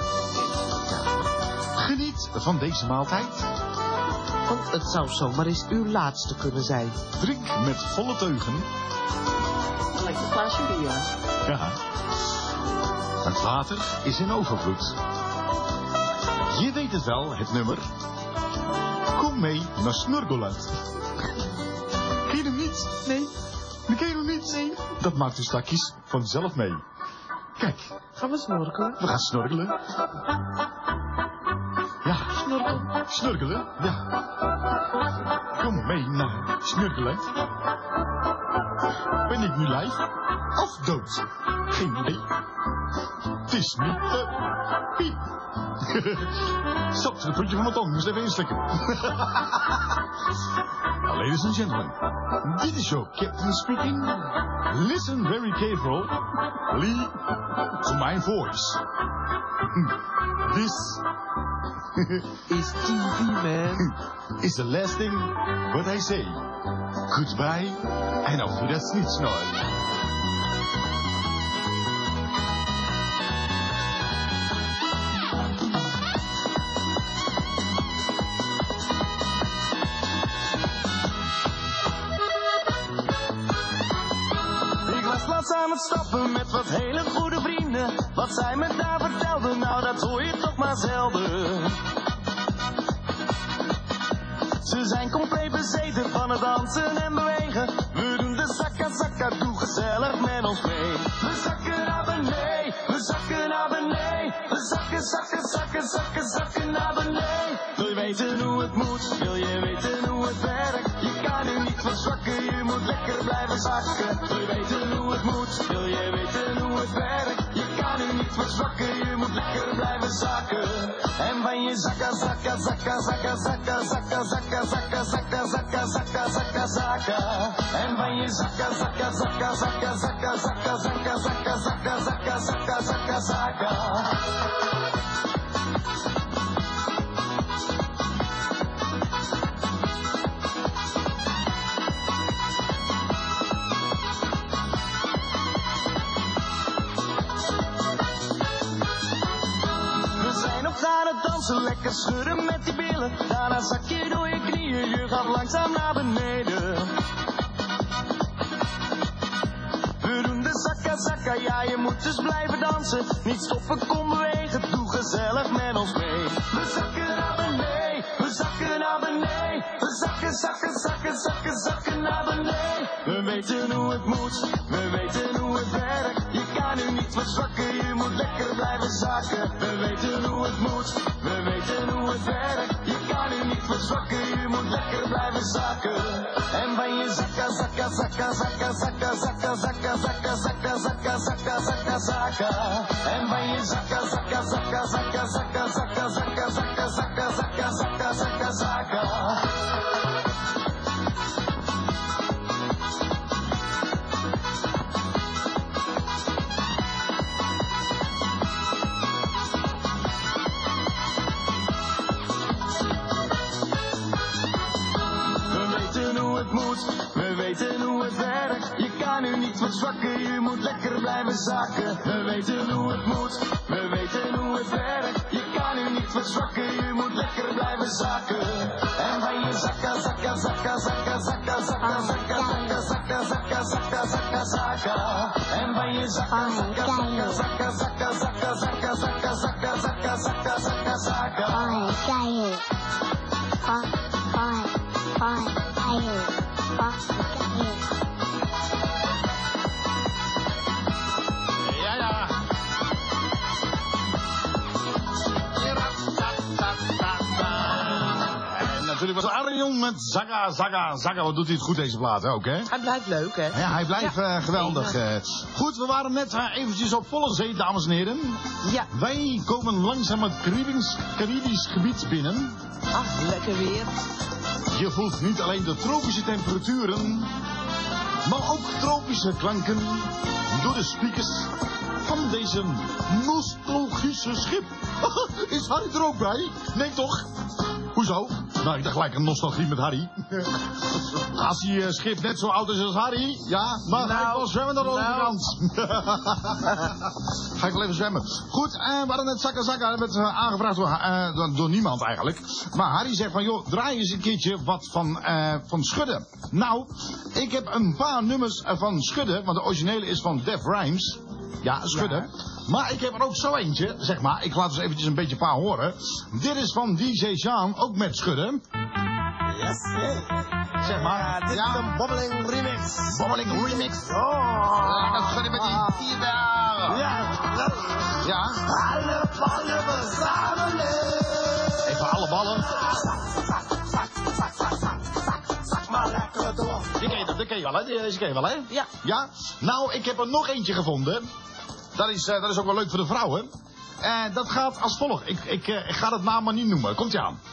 O: Geniet van deze maaltijd.
C: Want het zou zomaar eens uw laatste kunnen zijn.
O: Drink met volle teugen.
G: Lekker glaasje bier.
O: Ja. Het water is in overvloed. Je weet het wel, het nummer. Kom mee naar Snurgoland. Ken je hem niet?
C: Nee.
O: Ken je hem niet?
C: Nee.
O: Dat maakt u straks vanzelf mee. Kijk.
C: Gaan we snorkelen?
O: We gaan snorkelen. Ja.
C: Snorkelen.
O: Snorkelen, ja. Kom mee naar Snurgoland. Ben ik nu live of dood? Geen idee. Het is niet de piep. Stop, het puntje van mijn tong. Moest even inslikken. Now, ladies and gentlemen, dit is your captain speaking. Listen very carefully to my voice. This
C: is T V, man.
O: Is the last thing what I say. Goodbye and auf Wiedersehen.
E: Aan het stappen met wat hele goede vrienden. Wat zij me daar vertelden, nou dat hoor je toch maar zelden. Ze zijn compleet bezeten van het dansen en bewegen. We doen de zakka zakka, doe gezellig met ons mee. We zakken naar beneden, we zakken naar beneden. We zakken, zakken, zakken, zakken, zakken naar beneden. Wil je weten hoe het moet, wil je weten hoe het werkt? Je kan nu niet verzwakken, je moet lekker blijven zakken. Wil je weten hoe het moet, wil je weten hoe het werkt? Je kan nu niet verzwakken, je moet lekker blijven zakken. En van je zakka, zakka, zakka, zakka, zakka, zakka, zakka, zakka, zakka, zakka, zakka, zakka, zakka. En van je zakka, zakka, zakka, zakka, zakka, zakka, zakka, zakka, zakka, zakka, zakka, zakka, zakka. Lekker schudden met die billen, daarna zak je door je knieën, je gaat langzaam naar beneden. We doen de zakka zakka, ja je moet dus blijven dansen, niet stoppen, kom bewegen, doe gezellig met ons mee. We zakken naar beneden, we zakken naar beneden, we zakken, zakken, zakken, zakken, zakken naar beneden. We weten hoe het moet, we weten hoe het werkt, je kan nu niet verzwakken, je moet lekker blijven zakken. We weten hoe het moet, we weten hoe het werkt, je kan nu niet verzwakken, je moet lekker blijven zakken. En van je zakka, zakka, zakka, zakka, zakka, zakka, zakka, zakka, zakka, zakka, zakka, zakka, zakka. En van je zakka, zakka, zakka, zakka, zakka, zakka, zakka, zakka, zakka, zakka, zakka, zakka, zakka. verzwakken, je moet lekker blijven zakken. We weten hoe het moet, we weten hoe het werkt. Je kan nu niet verzwakken, je moet lekker blijven zakken. En van je zakken, zakken, zakken, zakken, zakken, zakken, zakken, zakken, zakken, zakken, zakken, zakken, zakken. En van je zakken, zakken, zakken, zakken, zakken, zakken, zakken, zakken, zakken, zakken, zakken, zakken, zakken.
O: Ja, ja. En natuurlijk was Arjon met Zaga, Zaga, Zaga. Wat doet hij het goed deze plaat ook, hè?
C: Hij blijft leuk, hè?
O: Ja, hij blijft
C: Ja.
O: uh, geweldig. Uh. Goed, we waren net uh, eventjes op volle zee, dames en heren.
C: Ja.
O: Wij komen langzaam het Caribisch, Caribisch gebied binnen.
C: Ach, lekker weer.
O: Je voelt niet alleen de tropische temperaturen, maar ook tropische klanken door de speakers van deze nostalgische schip. Is Harry er ook bij? Nee toch? Hoezo? Nou, ik dacht gelijk een nostalgie met Harry. Als die uh, schip net zo oud is als Harry, ja, maar nou, ga ik wel zwemmen naar de andere
C: nou.
O: kant. Ga ik wel even zwemmen. Goed, uh, we hadden net Zakka Zakka, dat werd uh, aangevraagd door, uh, door, door niemand eigenlijk. Maar Harry zegt van, joh, draai eens een keertje wat van, uh, van Schudden. Nou, ik heb een paar nummers uh, van Schudden, want de originele is van Def Rhymes. Ja, Schudden. Ja. Maar ik heb er ook zo eentje, zeg maar. Ik laat dus eventjes een beetje een paar horen. Dit is van D J Jean, ook met Schudden.
B: Yes,
O: zeg maar.
B: Ja, dit
O: ja.
B: is een bobbeling remix.
O: Bobbeling remix.
B: Oh.
O: Lekker schudden met die tierbaren.
B: Ja.
O: Ja.
B: Alle ballen verzamelen.
O: Even alle ballen.
B: Zak maar lekker door.
O: Die ken je, dat ken je wel, hè? Deze ken je wel, hè?
C: Ja.
O: Ja? Nou, ik heb er nog eentje gevonden. Dat is, uh, dat is ook wel leuk voor de vrouwen. En uh, dat gaat als volgt. Ik, ik, uh, ik ga het naam maar niet noemen. Komt ie aan.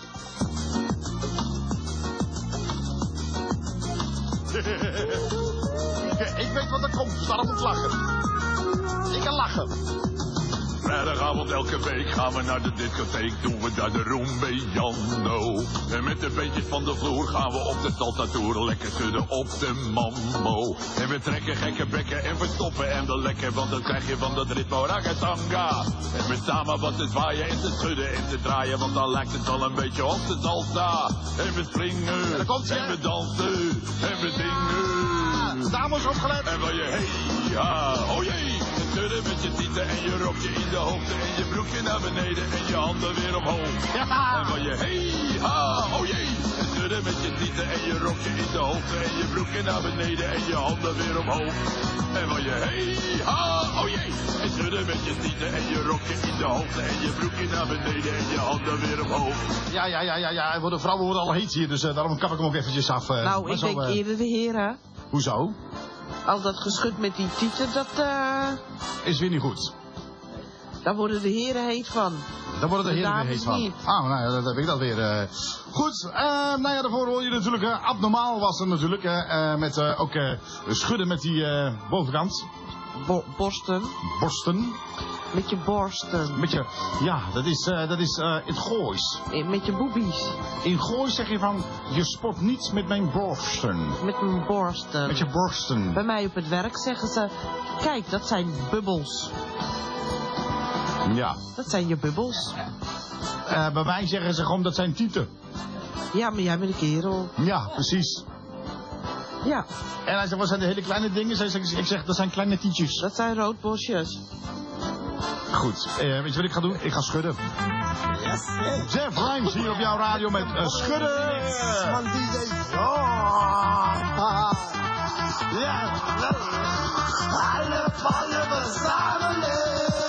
O: ik, ik weet wat er komt, dus daarom moet ik lachen. Ik kan lachen.
P: Vrijdagavond elke week gaan we naar de discotheek, doen we daar de Rombeano. En met een beetje van de vloer gaan we op de saltatour lekker schudden op de mammo. En we trekken gekke bekken en verstoppen en de lekker, want dat krijg je van dat ritmo ragatanga. En we staan maar wat te zwaaien en te schudden en te draaien, want dan lijkt het wel een beetje op de salsa. En we springen,
O: en,
P: en we dansen, en we zingen.
O: Dames opgelet.
P: En wil je hey, ja, oh jee. Schudden met je tieten en je rokje in de hoogte en je broekje naar beneden en je handen weer omhoog.
O: Ja.
P: En van je hey, ha, oh jee. En schudden met je tieten en je rokje in de hoogte en je broekje naar beneden en je handen weer omhoog. En van je hey, ha, oh jee. En schudden met je tieten en je rokje in de hoogte en je broekje naar beneden en je handen weer omhoog.
O: Ja, ja, ja, ja, ja. De vrouwen worden al heet hier, dus uh, daarom kap ik hem ook eventjes af. Uh,
C: nou, ik
O: zo,
C: denk
O: uh...
C: eerder de heren.
O: Hoezo?
C: Al dat geschud met die tieten, dat uh...
O: is weer niet goed.
C: Daar worden de heren heet van.
O: Daar worden de, de heren weer heet van.
C: Niet.
O: Ah, nou ja, dat heb ik dat weer. Uh... Goed, uh, nou ja, daarvoor hoor je natuurlijk, uh, abnormaal was er natuurlijk, uh, uh, met uh, ook uh, schudden met die uh, bovenkant.
C: Bo borsten.
O: Borsten.
C: Met je borsten.
O: Met je, ja, dat is, uh, dat is uh, in het Goois.
C: Met je boobies.
O: In Goois zeg je van, je sport niet met mijn borsten.
C: Met mijn borsten.
O: Met je borsten.
C: Bij mij op het werk zeggen ze, kijk, dat zijn bubbels.
O: Ja.
C: Dat zijn je bubbels.
O: Uh, bij mij zeggen ze gewoon, dat zijn tieten.
C: Ja, maar jij bent een kerel.
O: Ja, precies.
C: Ja.
O: En hij zegt, wat zijn de hele kleine dingen? Zij zegt, ik zeg, dat zijn kleine tietjes.
C: Dat zijn roodbosjes.
O: Goed, uh, weet je wat ik ga doen? Ik ga schudden.
B: Yes,
O: Def Rhymes hier op jouw radio met uh, schudden.
B: Van D J. Ja. Ja. Alle ballen verzamelen.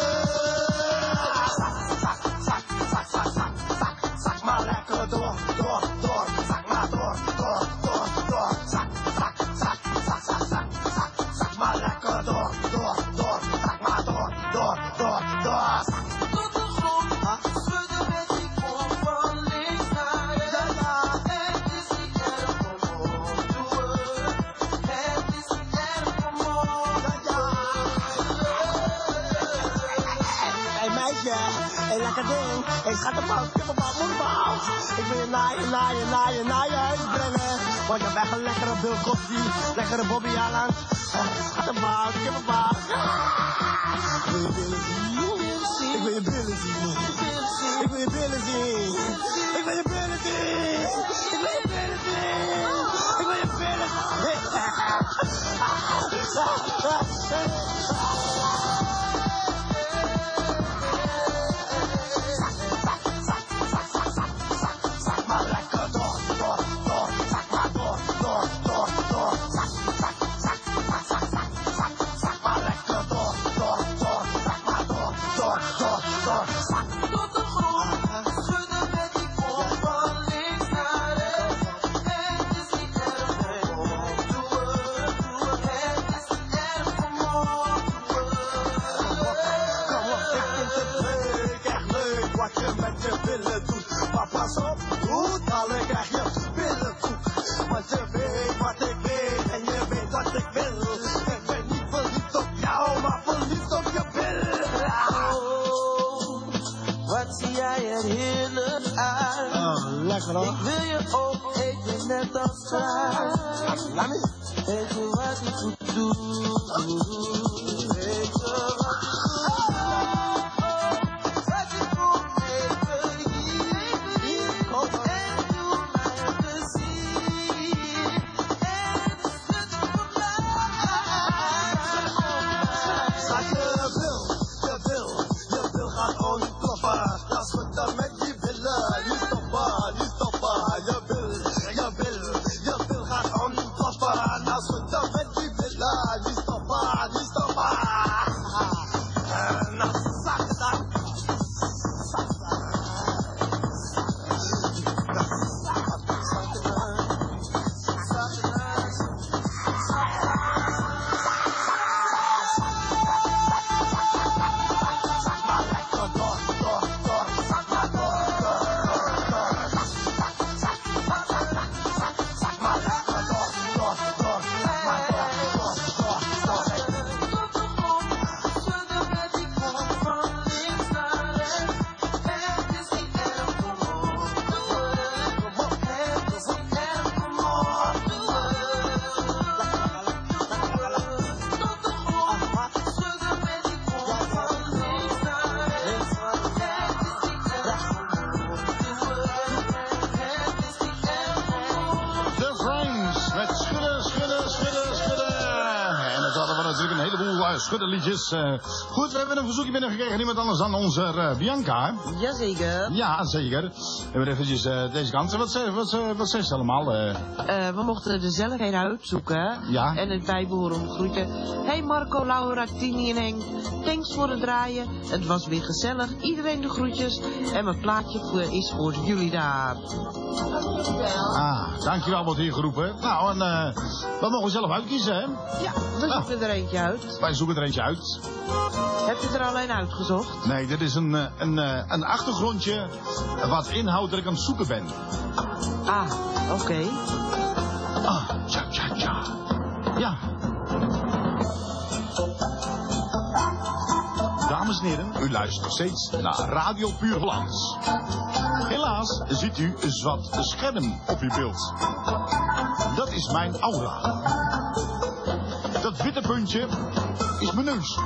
B: Zak, zak, zak, zak, zak, zak, zak maar lekker door, door, door. Zak maar door, door, door, door. Zak, zak, zak, zak, zak, zak, zak, zak maar lekker door, door, door. Zak maar door, door, door, door. Tot de grond, schudden met die kop van links naar rechts. Het is niet erg om op te worden. Het is niet erg om op te worden. Hey meisjes, yeah. Hey, lekker ding. Hey, schattenbal, kippenbal, moederbal. Ik wil je naaien, naaien, naaien, naar je huis brengen. Want je hebt echt een lekkere Bill Cosby, lekkere Bobby Aland. Schattenbal, kippenbal. Ik wil je billen zien. Ik wil je billen zien. Ik wil je billen zien. Ik wil je billen zien. Ik wil je billen zien. Ik wil je billen Zak maar lekker door, door, door. Zak maar door, door, door, door. Zak, zak, zak, zak, zak, zak, zak maar lekker door, door, door. Zak maar door, door, door, door. Zak tot de grond, schudden met die kop van links naar rechts. Het is niet erg, doe het, doe het. Het is niet erg, kom op, doe het. Kom op, ik vind het leuk, echt leuk wat je met je billen doet. Maar pas op, doet alle krijg je billenkoek. Want je weet wat ik weet en je weet wat ik wil. Ik ben niet verliefd op jou, maar verliefd op je billen. Oh, wat zie jij er heerlijk uit. Oh, lekker hoor. Ik wil je ook eten net als klaar. Weet je wat ik moet doen? Weet je wat ik
O: schuddenliedjes. Uh, goed, we hebben een verzoekje binnengekregen. Niemand anders dan onze uh, Bianca.
C: Jazeker.
O: Ja, zeker. We hebben eventjes uh, deze kant. Wat, wat, wat zegt ze allemaal? Uh...
C: Uh, we mochten er zelf een uitzoeken.
O: Ja.
C: En het bijbehorende groeten. Hey Marco, Laura, Tini en Henk. Thanks voor het draaien. Het was weer gezellig. Iedereen de groetjes. En mijn plaatje voor, is voor jullie daar.
O: Ah, dankjewel wordt hier geroepen. Nou, en uh, we mogen zelf uitkiezen, hè?
C: Ja, we
O: nou,
C: zoeken er eentje uit.
O: Wij zoeken er eentje uit.
C: Heb je er alleen uitgezocht?
O: Nee, dit is een, een, een achtergrondje wat inhoudt dat ik aan het zoeken ben.
C: Ah, oké. Okay.
O: Ah, tja, tja, tja. Ja. Dames en heren, u luistert steeds naar Radio Puur Hollands. Helaas ziet u een zwart scherm op uw beeld. Dat is mijn aura. Dat witte puntje is mijn neus.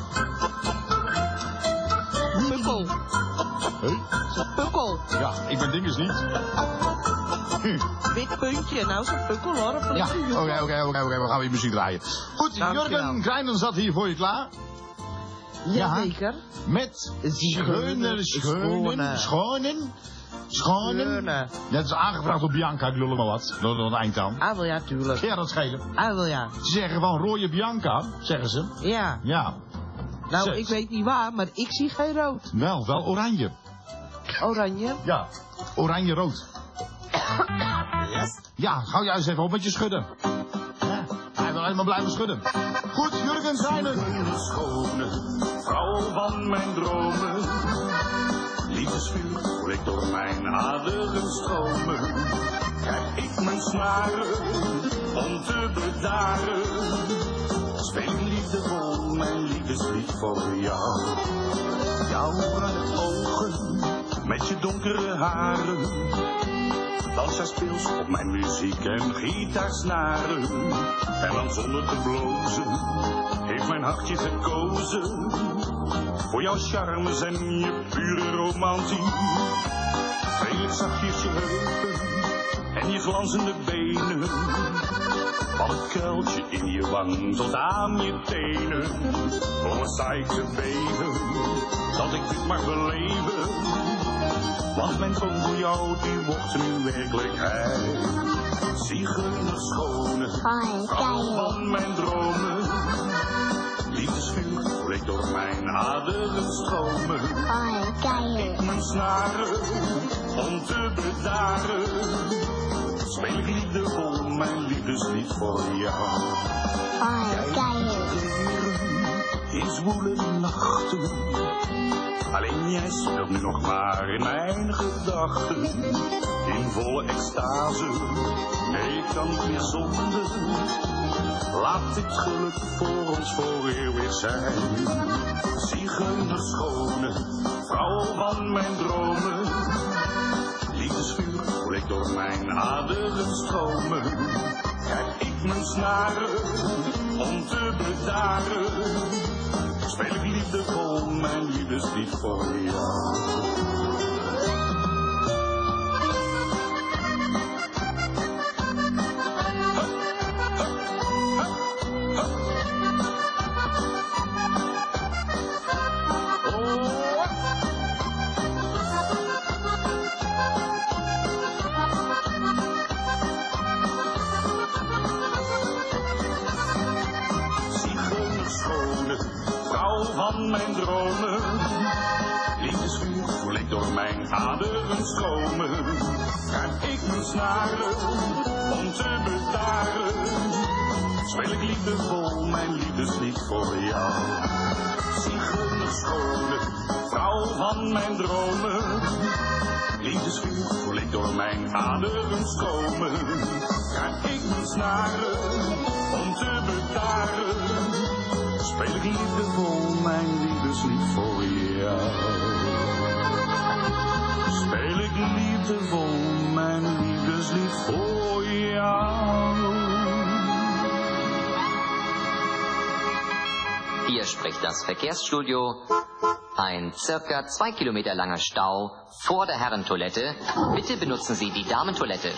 C: Pukkel.
O: Hé? Hey?
C: Pukkel.
O: Ja, ik ben dinges niet. Hm.
C: Wit puntje, nou zo'n pukkel hoor.
O: Ja, oké, oké, oké, we gaan weer muziek draaien. Goed, Jurgen Kreinen zat hier voor je klaar.
C: Jazeker.
O: Ja, met schöne, schöne, schonen, schonen. Dat is aangevraagd door Bianca, ik lul er maar wat. Door een eind aan.
C: Ah, wel ja, tuurlijk.
O: Ja, dat schelen.
C: Ah, wel ja.
O: Ze zeggen gewoon rode Bianca, zeggen ze.
C: Ja.
O: Ja.
C: Nou,
O: Zet.
C: Ik weet niet waar, maar ik zie geen rood.
O: Wel, wel oranje.
C: Oranje?
O: Ja, oranje-rood. Yes. Ja, gauw juist even op met je schudden. Ja, hij wil helemaal blijven schudden. Goed, Jurgen Kreinen.
P: Schone vrouw van mijn dromen. Liefdesvuur voel ik door mijn aderen stromen. Krijg ik mijn snaren om te bedaren. Speel liefdevol mijn liefdeslied voor jou. Jouw bruine ogen, met je donkere haren. Dans jij speels op mijn muziek en gitaarsnaren. En dan zonder te blozen, heeft mijn hartje gekozen. Voor jouw charmes en je pure romantiek. Speel ik zachtjes je heupen en je glanzende benen. Van het kuiltje in je wang tot aan je tenen. Oh, wat sta ik te beven, dat ik dit mag beleven. Want mijn droom voor jou, die wordt nu werkelijkheid. Ziegenerschone, vrouw van mijn dromen. Liefdesvuur vleekt door mijn aderen stromen. Ik mijn snaren, om te bedaren. Speel ik liefdevol mijn liefdeslied voor jou. Jij in zwoele nachten. Alleen jij speelt nu nog maar in mijn gedachten. In volle extase, nee ik kan niet meer zonder. Laat dit geluk voor ons voor eeuwig zijn. Ziegenerschone, vrouw van mijn dromen. Liefdesvuur vleekt door mijn aderen stromen. Krijg ik mijn snaren om te bedaren. Speel ik liefdevol mijn liefdeslied voor jou. Mijn dromen, liefdesvuur vleekt door mijn aderen stromen. Krijg ik mijn snaren om te bedaren. Speel ik liefdevol mijn liefdeslied voor jou. Ziegenerschone, vrouw van mijn dromen. Liefdesvuur vleekt door mijn aderen stromen. Krijg ik mijn snaren om te bedaren. Speel ik liefdevol mijn liefdeslied voor jou. Speel ik liefdevol mijn liefdeslied voor jou.
J: Hier spricht das Verkehrsstudio. Ein circa zwei Kilometer langer Stau vor der Herrentoilette. Bitte benutzen Sie die Damentoilette.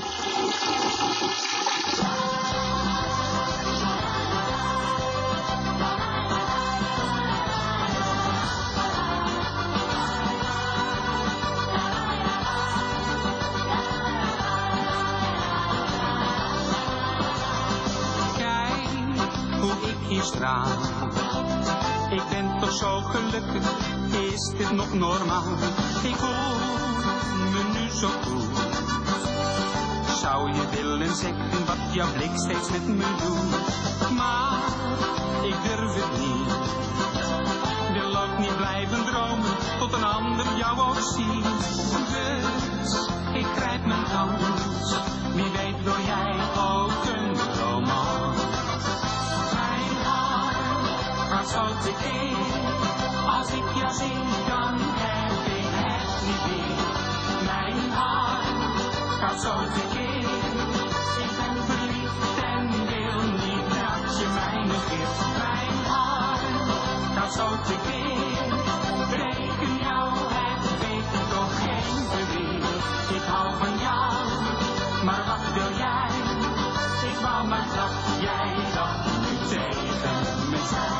L: Ik ben toch zo gelukkig, is dit nog normaal? Ik voel me nu zo goed. Zou je willen zeggen wat jouw blik steeds met me doet? Maar ik durf het niet. Wil ook niet blijven dromen, tot een ander jou ook ziet. Dus ik grijp mijn kans, wie weet wil jij ook een romans. Zo tekeer, als ik jou zie, dan heb ik het niet meer. Mijn hart gaat zo tekeer, ik ben verliefd en wil niet dat je mij negeert. Mijn hart gaat zo tekeer, tegen jou heb ik toch geen verweer. Ik hou van jou, maar wat wil jij? Ik wou maar dat jij dat nu tegen me zei.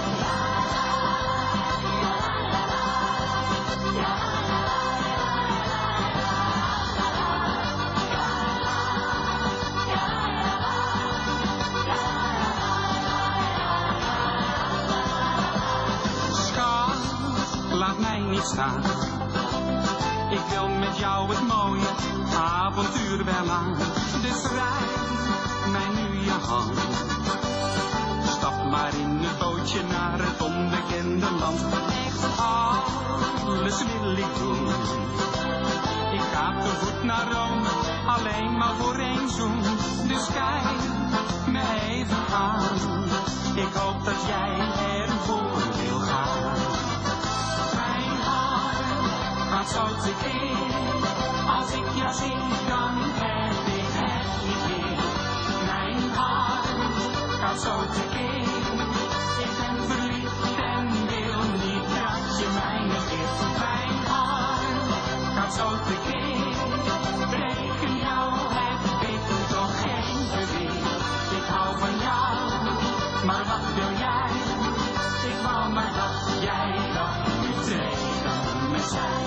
L: Staan. Ik wil met jou het mooie avontuur wel aan. Dus reik mij nu je hand. Stap maar in het bootje naar het onbekende land. Echt alles wil ik doen. Ik ga te voet naar Rome, alleen maar voor één zoen. Dus kijk me even aan. Ik hoop dat jij ervoor wil gaan. Mijn hart gaat zo tekeer. Als ik jou zie, dan heb ik het niet meer. Mijn hart gaat zo tekeer. Ik ben verliefd en wil niet dat je mij negeert. Mijn hart gaat zo tekeer. Tegen jou heb ik toch geen beweer. Ik hou van jou, maar wat wil jij? Ik wou maar dat jij dat nu tegen me zei.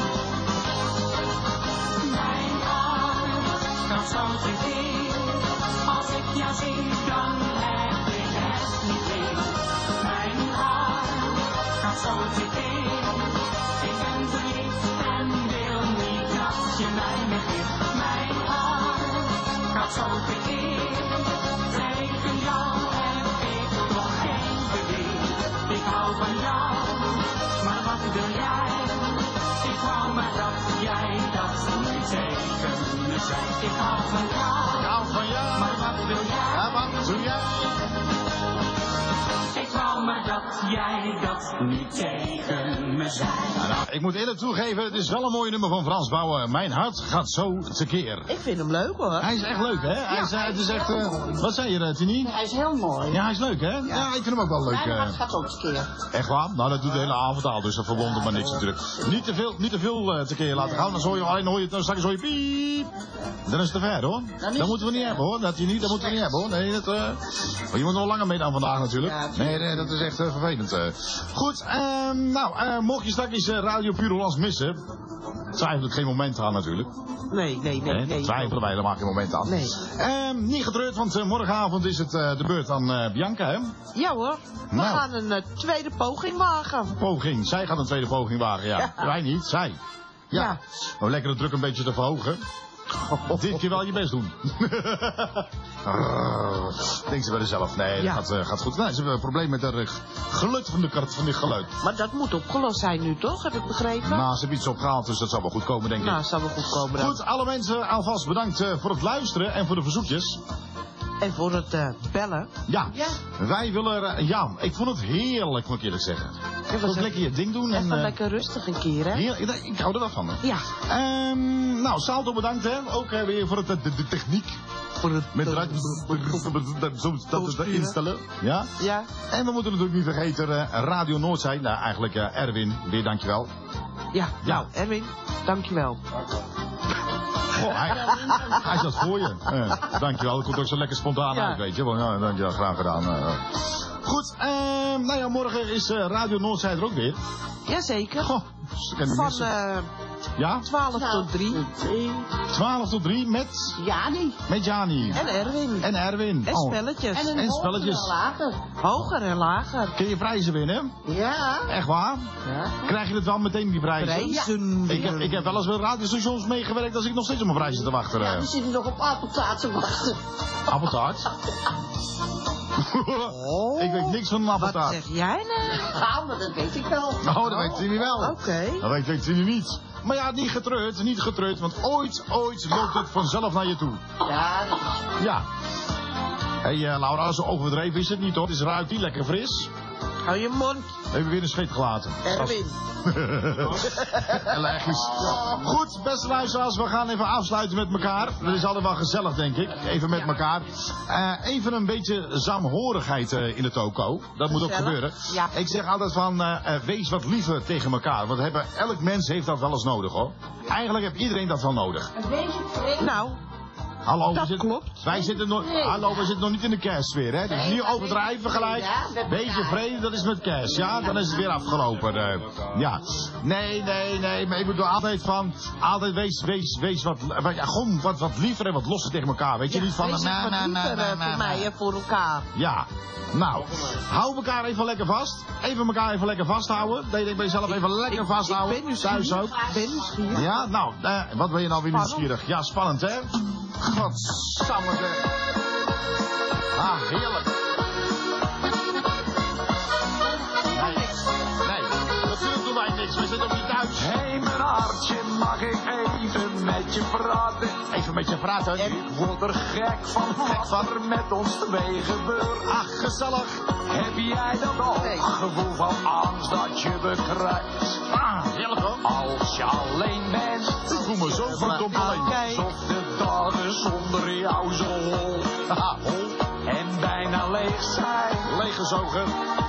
L: Mijn hart gaat zo tekeer. Als ik jou zie, dan heb ik het niet meer. Mijn hart gaat zo tekeer. Ik ben verliefd en wil niet dat je mij negeert. Mijn hart gaat zo tekeer. Tegen jou heb ik nog geen beweer. Ik hou van jou, maar wat wil jij? Ik wou maar dat jij dat nu tegen me zei. Ik hou van jou,
O: Ik hou van jou.
L: maar wat wil jij?
O: Ja, wat doe jij?
L: Ik wou maar dat jij dat nu tegen me zei.
O: Nou, ik moet eerlijk toegeven, het is wel een mooie nummer van Frans Bauer. Mijn hart gaat zo tekeer.
C: Ik vind hem leuk hoor.
O: Hij is echt leuk, hè? Hij is, eh, het is echt, eh, wat zei je, uh, Tini?
G: Hij is heel mooi.
O: Ja, hij is leuk, hè? Ja, ik vind hem ook wel leuk.
G: Mijn hart
O: eh.
G: gaat ook tekeer.
O: Echt waar? Nou, dat doet de hele avond al, dus dat verwondert me niks natuurlijk. Niet te veel, niet te veel uh, tekeer laten gaan, dan hoor je, alleen hoor je het, dan straks hoor je piep. Dan is het te ver, hoor. Dat moeten we niet hebben, hoor. Dat, je niet, dat moeten we niet hebben, hoor. Nee, dat, uh... maar je moet nog langer mee dan vandaag natuurlijk. Nee, nee, dat is echt uh, vervelend. Uh. Goed, um, nou, uh, mocht je straks uh, Radio Puur Hollands missen, twijfel ik geen moment aan natuurlijk.
C: Nee, nee, nee.
O: Nee,
C: nee.
O: twijfelen wij helemaal geen moment aan.
C: Nee.
O: Um, niet getreurd, want uh, morgenavond is het uh, de beurt aan uh, Bianca, hè?
C: Ja hoor, we
O: Nou.
C: gaan een uh, tweede poging wagen.
O: Poging. Zij gaat een tweede poging wagen, ja.
C: Ja.
O: Wij niet, zij. Ja.
C: Ja.
O: Om lekker de druk een beetje te verhogen. Dit keer wel je best doen. Denk ze bij zichzelf. Nee,
C: Ja.
O: dat gaat, uh, gaat goed. Nee, ze hebben een probleem met het uh, geluid van de kart van dit geluid.
C: Maar dat moet opgelost zijn nu toch, heb ik begrepen?
O: Nou, ze hebben iets opgehaald, dus dat zal wel goed komen, denk ik.
C: Nou, zal wel goed komen dan.
O: Goed, alle mensen alvast bedankt uh, voor het luisteren en voor de verzoekjes.
C: En voor het uh, bellen.
O: Ja,
C: Ja.
O: wij willen... Uh, ja, ik vond het heerlijk, moet ik eerlijk zeggen.
C: was
O: Ook
C: een-
O: lekker je ding doen. En,
C: Even
O: uh,
C: lekker rustig een keer, hè?
O: heel, ik, ik hou er wel van, hè.
C: Ja.
O: Ehm, nou, Salto bedankt, hè. Ook uh, weer voor het, de, de techniek.
C: Voor het...
O: Met eruit zo dat te instellen. Ja?
C: Ja.
O: En we moeten natuurlijk niet vergeten uh, Radio Noordzij. Nou, eigenlijk uh, Erwin, weer dankjewel.
C: Ja,
O: Ja.
C: nou, Erwin, dankjewel.
O: Oh, hij, hij zat voor je. Uh, dankjewel, dat komt ook zo lekker spontaan
C: Ja.
O: uit, weet je. Well, nou, dankjewel, graag gedaan. Uh, goed, ehm, nou ja, morgen is uh, Radio Noordzij er ook weer.
C: Jazeker.
O: Goh, ze kennen
C: Van
O: missen.
C: uh,
O: Ja?
C: twaalf tot drie.
O: twaalf tot drie met...
G: Jani.
O: Met Jani.
C: En Erwin.
O: En Erwin.
C: En
O: Oh.
C: spelletjes.
G: En een
O: En
G: hoger
O: spelletjes.
G: en lager.
C: Hoger en lager.
O: Kun je prijzen winnen?
G: Ja.
O: Echt waar?
G: Ja.
O: Krijg je het wel meteen, die prijzen?
C: Prijzen.
O: Ik heb, ik heb wel eens bij radiostations meegewerkt als ik nog steeds op mijn prijzen te wachten.
G: Ja,
O: eh.
G: we zitten nog op appeltaart te wachten.
O: Appeltaart? Ik weet niks van een
C: Wat
O: appeltaart.
C: zeg jij nou?
G: Ja, maar dat weet ik wel.
O: Oh, dat weet Timmy wel.
C: Oké.
O: Dat weet, weet Timmy niet. Maar ja, niet getreurd, niet getreurd, want ooit, ooit loopt het vanzelf naar je toe.
G: Ja, dat is...
O: Ja. Hé hey, uh, Laura, zo overdreven is het niet hoor. Het is ruikt die lekker fris.
C: Hou je mond.
O: We hebben weer een scheet gelaten.
C: Erwin.
O: Allergisch. Goed, beste luisteraars, we gaan even afsluiten met elkaar. Dat is altijd wel gezellig, denk ik. Even met elkaar. Uh, even een beetje saamhorigheid uh, in de toko. Dat moet ook
C: Gezellig.
O: gebeuren.
C: Ja.
O: Ik zeg altijd van, uh, uh, wees wat liever tegen elkaar. Want hebben, elk mens heeft dat wel eens nodig, hoor. Eigenlijk heeft iedereen dat wel nodig.
G: Een beetje vreemd.
C: Nou,
O: Hallo, we
C: dat
O: zitten,
C: klopt.
O: Wij zitten nog,
G: Nee.
O: hallo, we zitten nog niet in de kerstsfeer, hè? Dus
G: Nee,
O: niet
G: dat is
O: overdrijven gelijk.
G: ja, met
O: Beetje
G: elkaar.
O: vrede, dat is met kerst, ja? Dan is het weer afgelopen. eh. Ja. Nee, nee, nee, maar ik bedoel altijd van, altijd wees, wees, wees wat, wat- ja, gewoon wat, wat liever en wat losser tegen elkaar. Weet je niet van,
C: wees
O: na,
C: wat
O: na, na,
C: liever,
O: na,
C: eh,
O: na,
C: voor mij
O: na.
C: en voor elkaar.
O: Ja. Nou, hou elkaar even lekker vast. Even elkaar even lekker vasthouden. Dat je denkt bij jezelf even lekker
C: Ik
O: vasthouden.
C: ben nieuwsgierig.
O: Thuis ook.
C: Ik ben nieuwsgierig.
O: Ja, nou, eh, wat ben je nou weer
C: Spannend.
O: nieuwsgierig? Ja, spannend, hè? Godsamme, zeg. Ah, heerlijk. Nee, nee, natuurlijk doen wij niks. We zitten ook niet thuis.
E: Hé, hey, mijn hartje, mag ik even met je praten?
O: Even met je praten.
E: Ik word er gek van wat er met ons twee gebeurt.
O: Ach, gezellig.
E: Heb jij dat ook?
C: Nee.
E: Gevoel van angst dat je bekruipt.
O: Ah, heerlijk hoor.
E: Als je alleen bent.
O: Ik voel me zo verdomd alleen.
E: Alsof de dagen zonder jou zo hol.
O: Haha, hol.
E: En bijna leeg zijn.
O: Leeggezogen.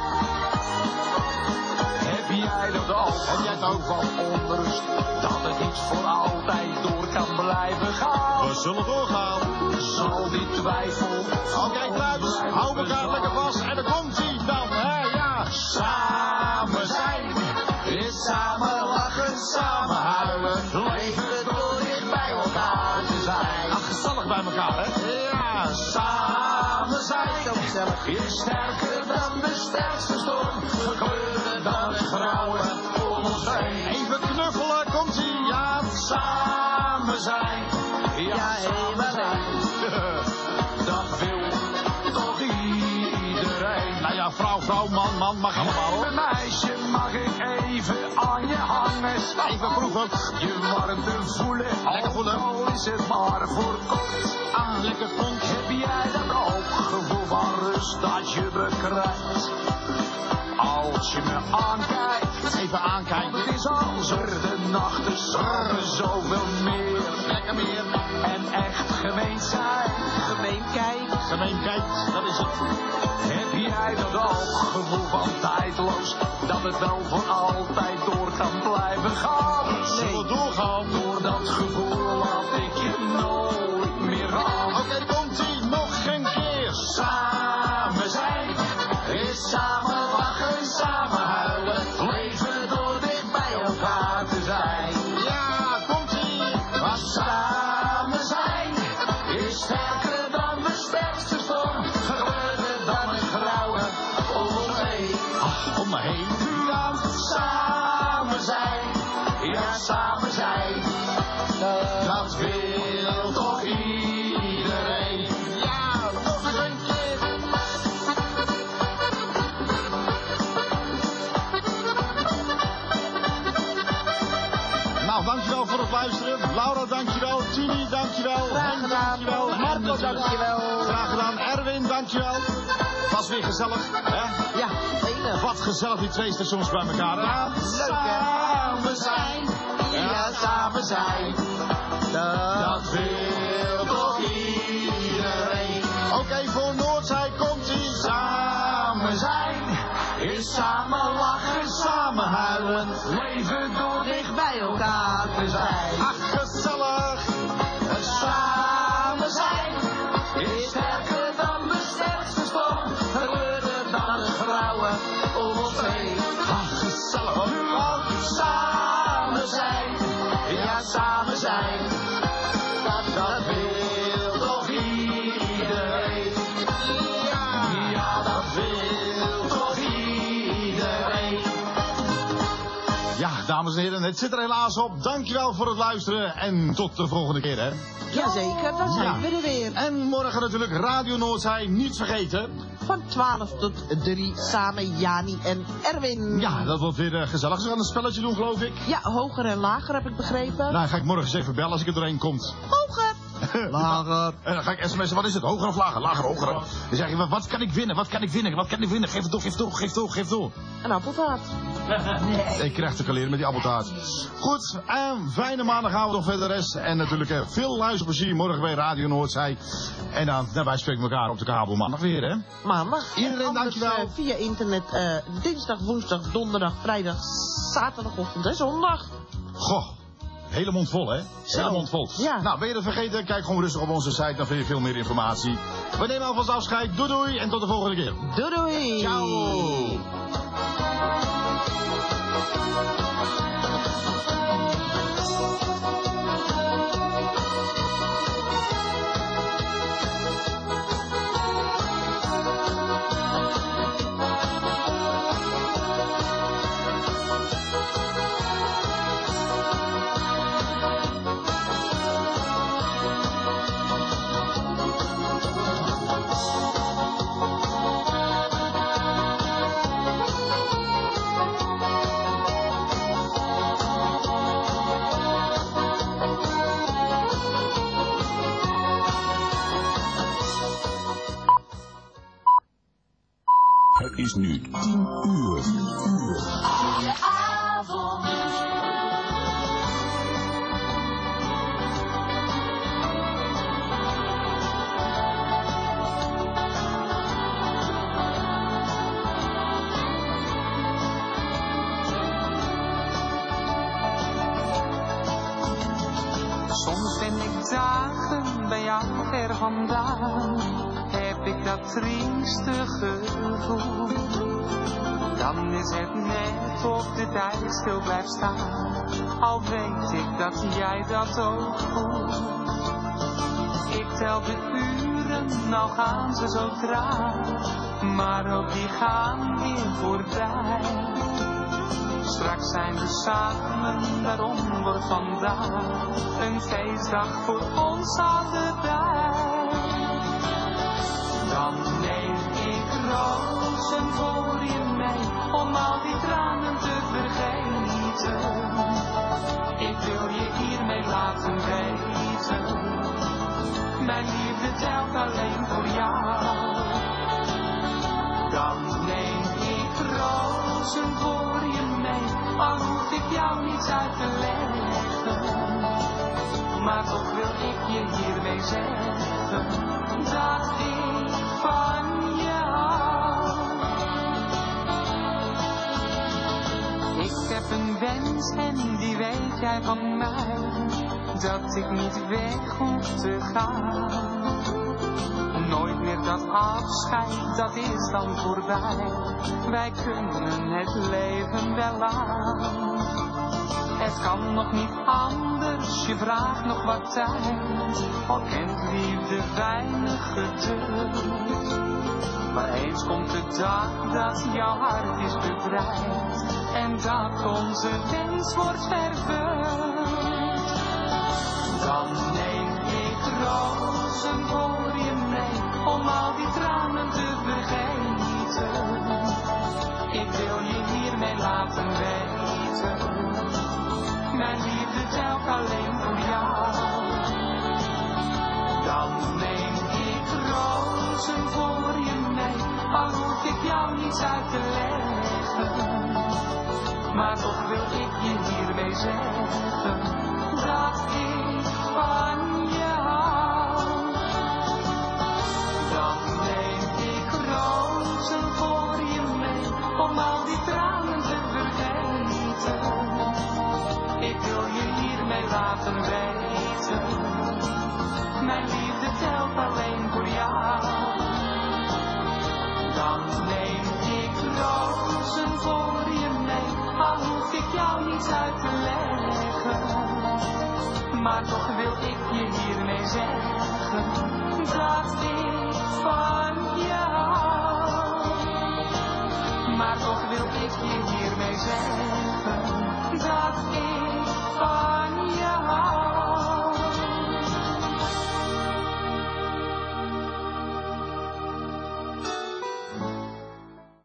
E: Heb jij dat ook?
O: Heb jij het ook?
E: Van onrust. Dat het niet voor altijd door kan blijven gaan.
O: We zullen doorgaan.
E: Zal die twijfel.
O: Oké, kluis. Hou elkaar lekker vast. En dan komt ie dan, hè, ja.
E: Samen zijn. Is samen lachen, samen huilen. Leven door dicht bij elkaar te zijn.
O: Ach, gezellig bij elkaar, hè? Ja.
E: Samen zijn. Zo gezellig. Is sterker dan de sterkste storm. Gekleuren dan het grauwe om ons heen.
O: Even knuffelen, komt ie, ja.
E: Samen zijn. Ja, samen zijn. Dat wil toch iedereen.
O: Nou ja, vrouw, vrouw, man, man, mag allemaal hoor.
E: Lieve meisje, mag ik even aan je hangen?
O: Even proeven.
E: Je warmte voelen.
O: Lekker voelen.
E: Al is het maar voor kort.
O: Ah, lekker kont.
E: Heb jij dan ook gevoel van rust dat je bekruipt? Als je me aankijkt.
O: Even aankijken.
E: Het is als er de nachten samen zoveel meer.
O: Lekker meer.
E: En echt gemeen zijn.
C: Gemeen kijk.
O: Gemeen kijkt, dat is het.
E: Heb jij dat ook gevoel van tijdloos? Dat het wel voor altijd door kan blijven gaan?
O: Zullen we doorgaan?
E: Door dat gevoel laat ik je nooit meer gaan.
O: Oké, okay, komt ie nog geen keer.
E: Samen zijn is samen lachen, samen huilen. Leven door dicht bij elkaar te zijn.
O: Ja, komt ie.
E: Maar samen zijn is sterker dan de sterkste storm. Gebeurder dan het grauwe om ons heen.
O: Ach, om me heen.
E: Ja, samen zijn. Ja, samen zijn. Dat wil toch iedereen.
O: Ja, nog eens een keer. Nou, dankjewel voor het luisteren. Laura, dankjewel. Tini, dankjewel.
C: Graag gedaan.
O: Dankjewel.
C: Marco, dankjewel.
O: Graag gedaan. Erwin, dankjewel. Was weer gezellig, hè?
C: Ja, enig.
O: Wat gezellig die twee stations bij elkaar, hè?
C: Ja, leuk, hè?
E: Samen zijn. Ja, samen zijn. Dat wil toch iedereen.
O: Oké, okay, voor Noordzij komt ie.
E: Samen zijn is samen lachen, samen huilen. Leven door dicht bij elkaar te zijn.
O: Ach, gezellig.
E: Samen zijn is sterker dan de sterkste storm. Gebeurder dan het grauwe om ons heen.
O: Ach, gezellig hoor.
E: Want samen zijn, ja samen zijn. Dat, dat wil toch iedereen. Ja, ja dat wil toch iedereen.
O: Ja, dames en heren, het zit er helaas op. Dankjewel voor het luisteren en tot de volgende keer, hè.
C: Jazeker, dan zijn
O: Ja.
C: we er weer.
O: En morgen natuurlijk Radio Noordzij, niet vergeten.
C: Van twaalf tot drie, samen Jani en Erwin.
O: Ja, dat wordt weer uh, gezellig. Ze gaan een spelletje doen, geloof ik.
C: Ja, hoger en lager heb ik begrepen.
O: Nou, ga ik morgen eens even bellen als ik er doorheen komt.
C: Hoger.
O: Lager. En dan ga ik sms'en, wat is het? Hoger of lager? Lager, hoger. Dan zeg je, wat kan ik winnen? Wat kan ik winnen? Wat kan ik winnen? Geef het door, geef het door, geef het door, geef het door.
C: Een appeltaart.
O: Nee. Ik krijg te kaleren met die appeltaart. Goed, en fijne maandagavond nog verder rest. En natuurlijk uh, veel luisterplezier morgen bij Radio Noordzij. En dan, nou, wij spreken elkaar op de kabel maandag weer, hè?
C: Maandag.
O: Iedereen,
C: Anders,
O: dankjewel.
C: Uh, via internet uh, dinsdag, woensdag, donderdag, vrijdag, zaterdagochtend en zondag.
O: Goh. Hele mond vol, hè? Hele mond vol.
C: Ja.
O: Nou, ben je dat vergeten? Kijk gewoon rustig op onze site, dan vind je veel meer informatie. We nemen alvast afscheid. Doei doei en tot de volgende keer.
C: Doei doei.
O: Ciao.
H: Het is nu tien uur.
I: Goedenavond.
K: ben ik dagen bij jou ver vandaan, heb ik dat trieste gevoel. Dan is het net of de tijd stil blijft staan, al weet ik dat jij dat ook voelt. Ik tel de uren, al gaan ze zo traag, maar ook die gaan weer voorbij. Straks zijn we samen, daarom wordt vandaag een feestdag voor ons allebei. Dan neem ik rozen voor je mee, om al die tranen te vergeten. Ik wil je hiermee laten weten, mijn liefde telt alleen voor jou. Dan neem ik rozen voor je mee, al hoef ik jou niets uit te leggen. Maar toch wil ik je hiermee zeggen, dat ik van je hou. Ik heb een wens en die weet jij van mij, dat ik niet weg hoef te gaan. Nooit meer dat afscheid, dat is dan voorbij. Wij kunnen het leven wel aan. Het kan nog niet anders, je vraagt nog wat tijd. Al kent liefde weinig geduld. Maar eens komt de dag dat jouw hart is bevrijd en dat onze wens wordt vervuld. Dan neem ik rozen voor je mee, om al die tranen te vergeten. Ik wil je hiermee laten weten, mijn liefde telt alleen voor jou. Dan neem ik rozen voor je mee, al hoef ik jou niets uit te leggen. Maar toch wil ik je hiermee zeggen, dat ik van je hou. Dan neem ik rozen voor je mee, om al die tranen te vergeten. Ik wil je hiermee laten weten, mijn liefde telt alleen voor jou. Dan neem ik rozen voor je mee, al hoef ik jou niets uit te leggen. Maar toch wil ik je hiermee zeggen,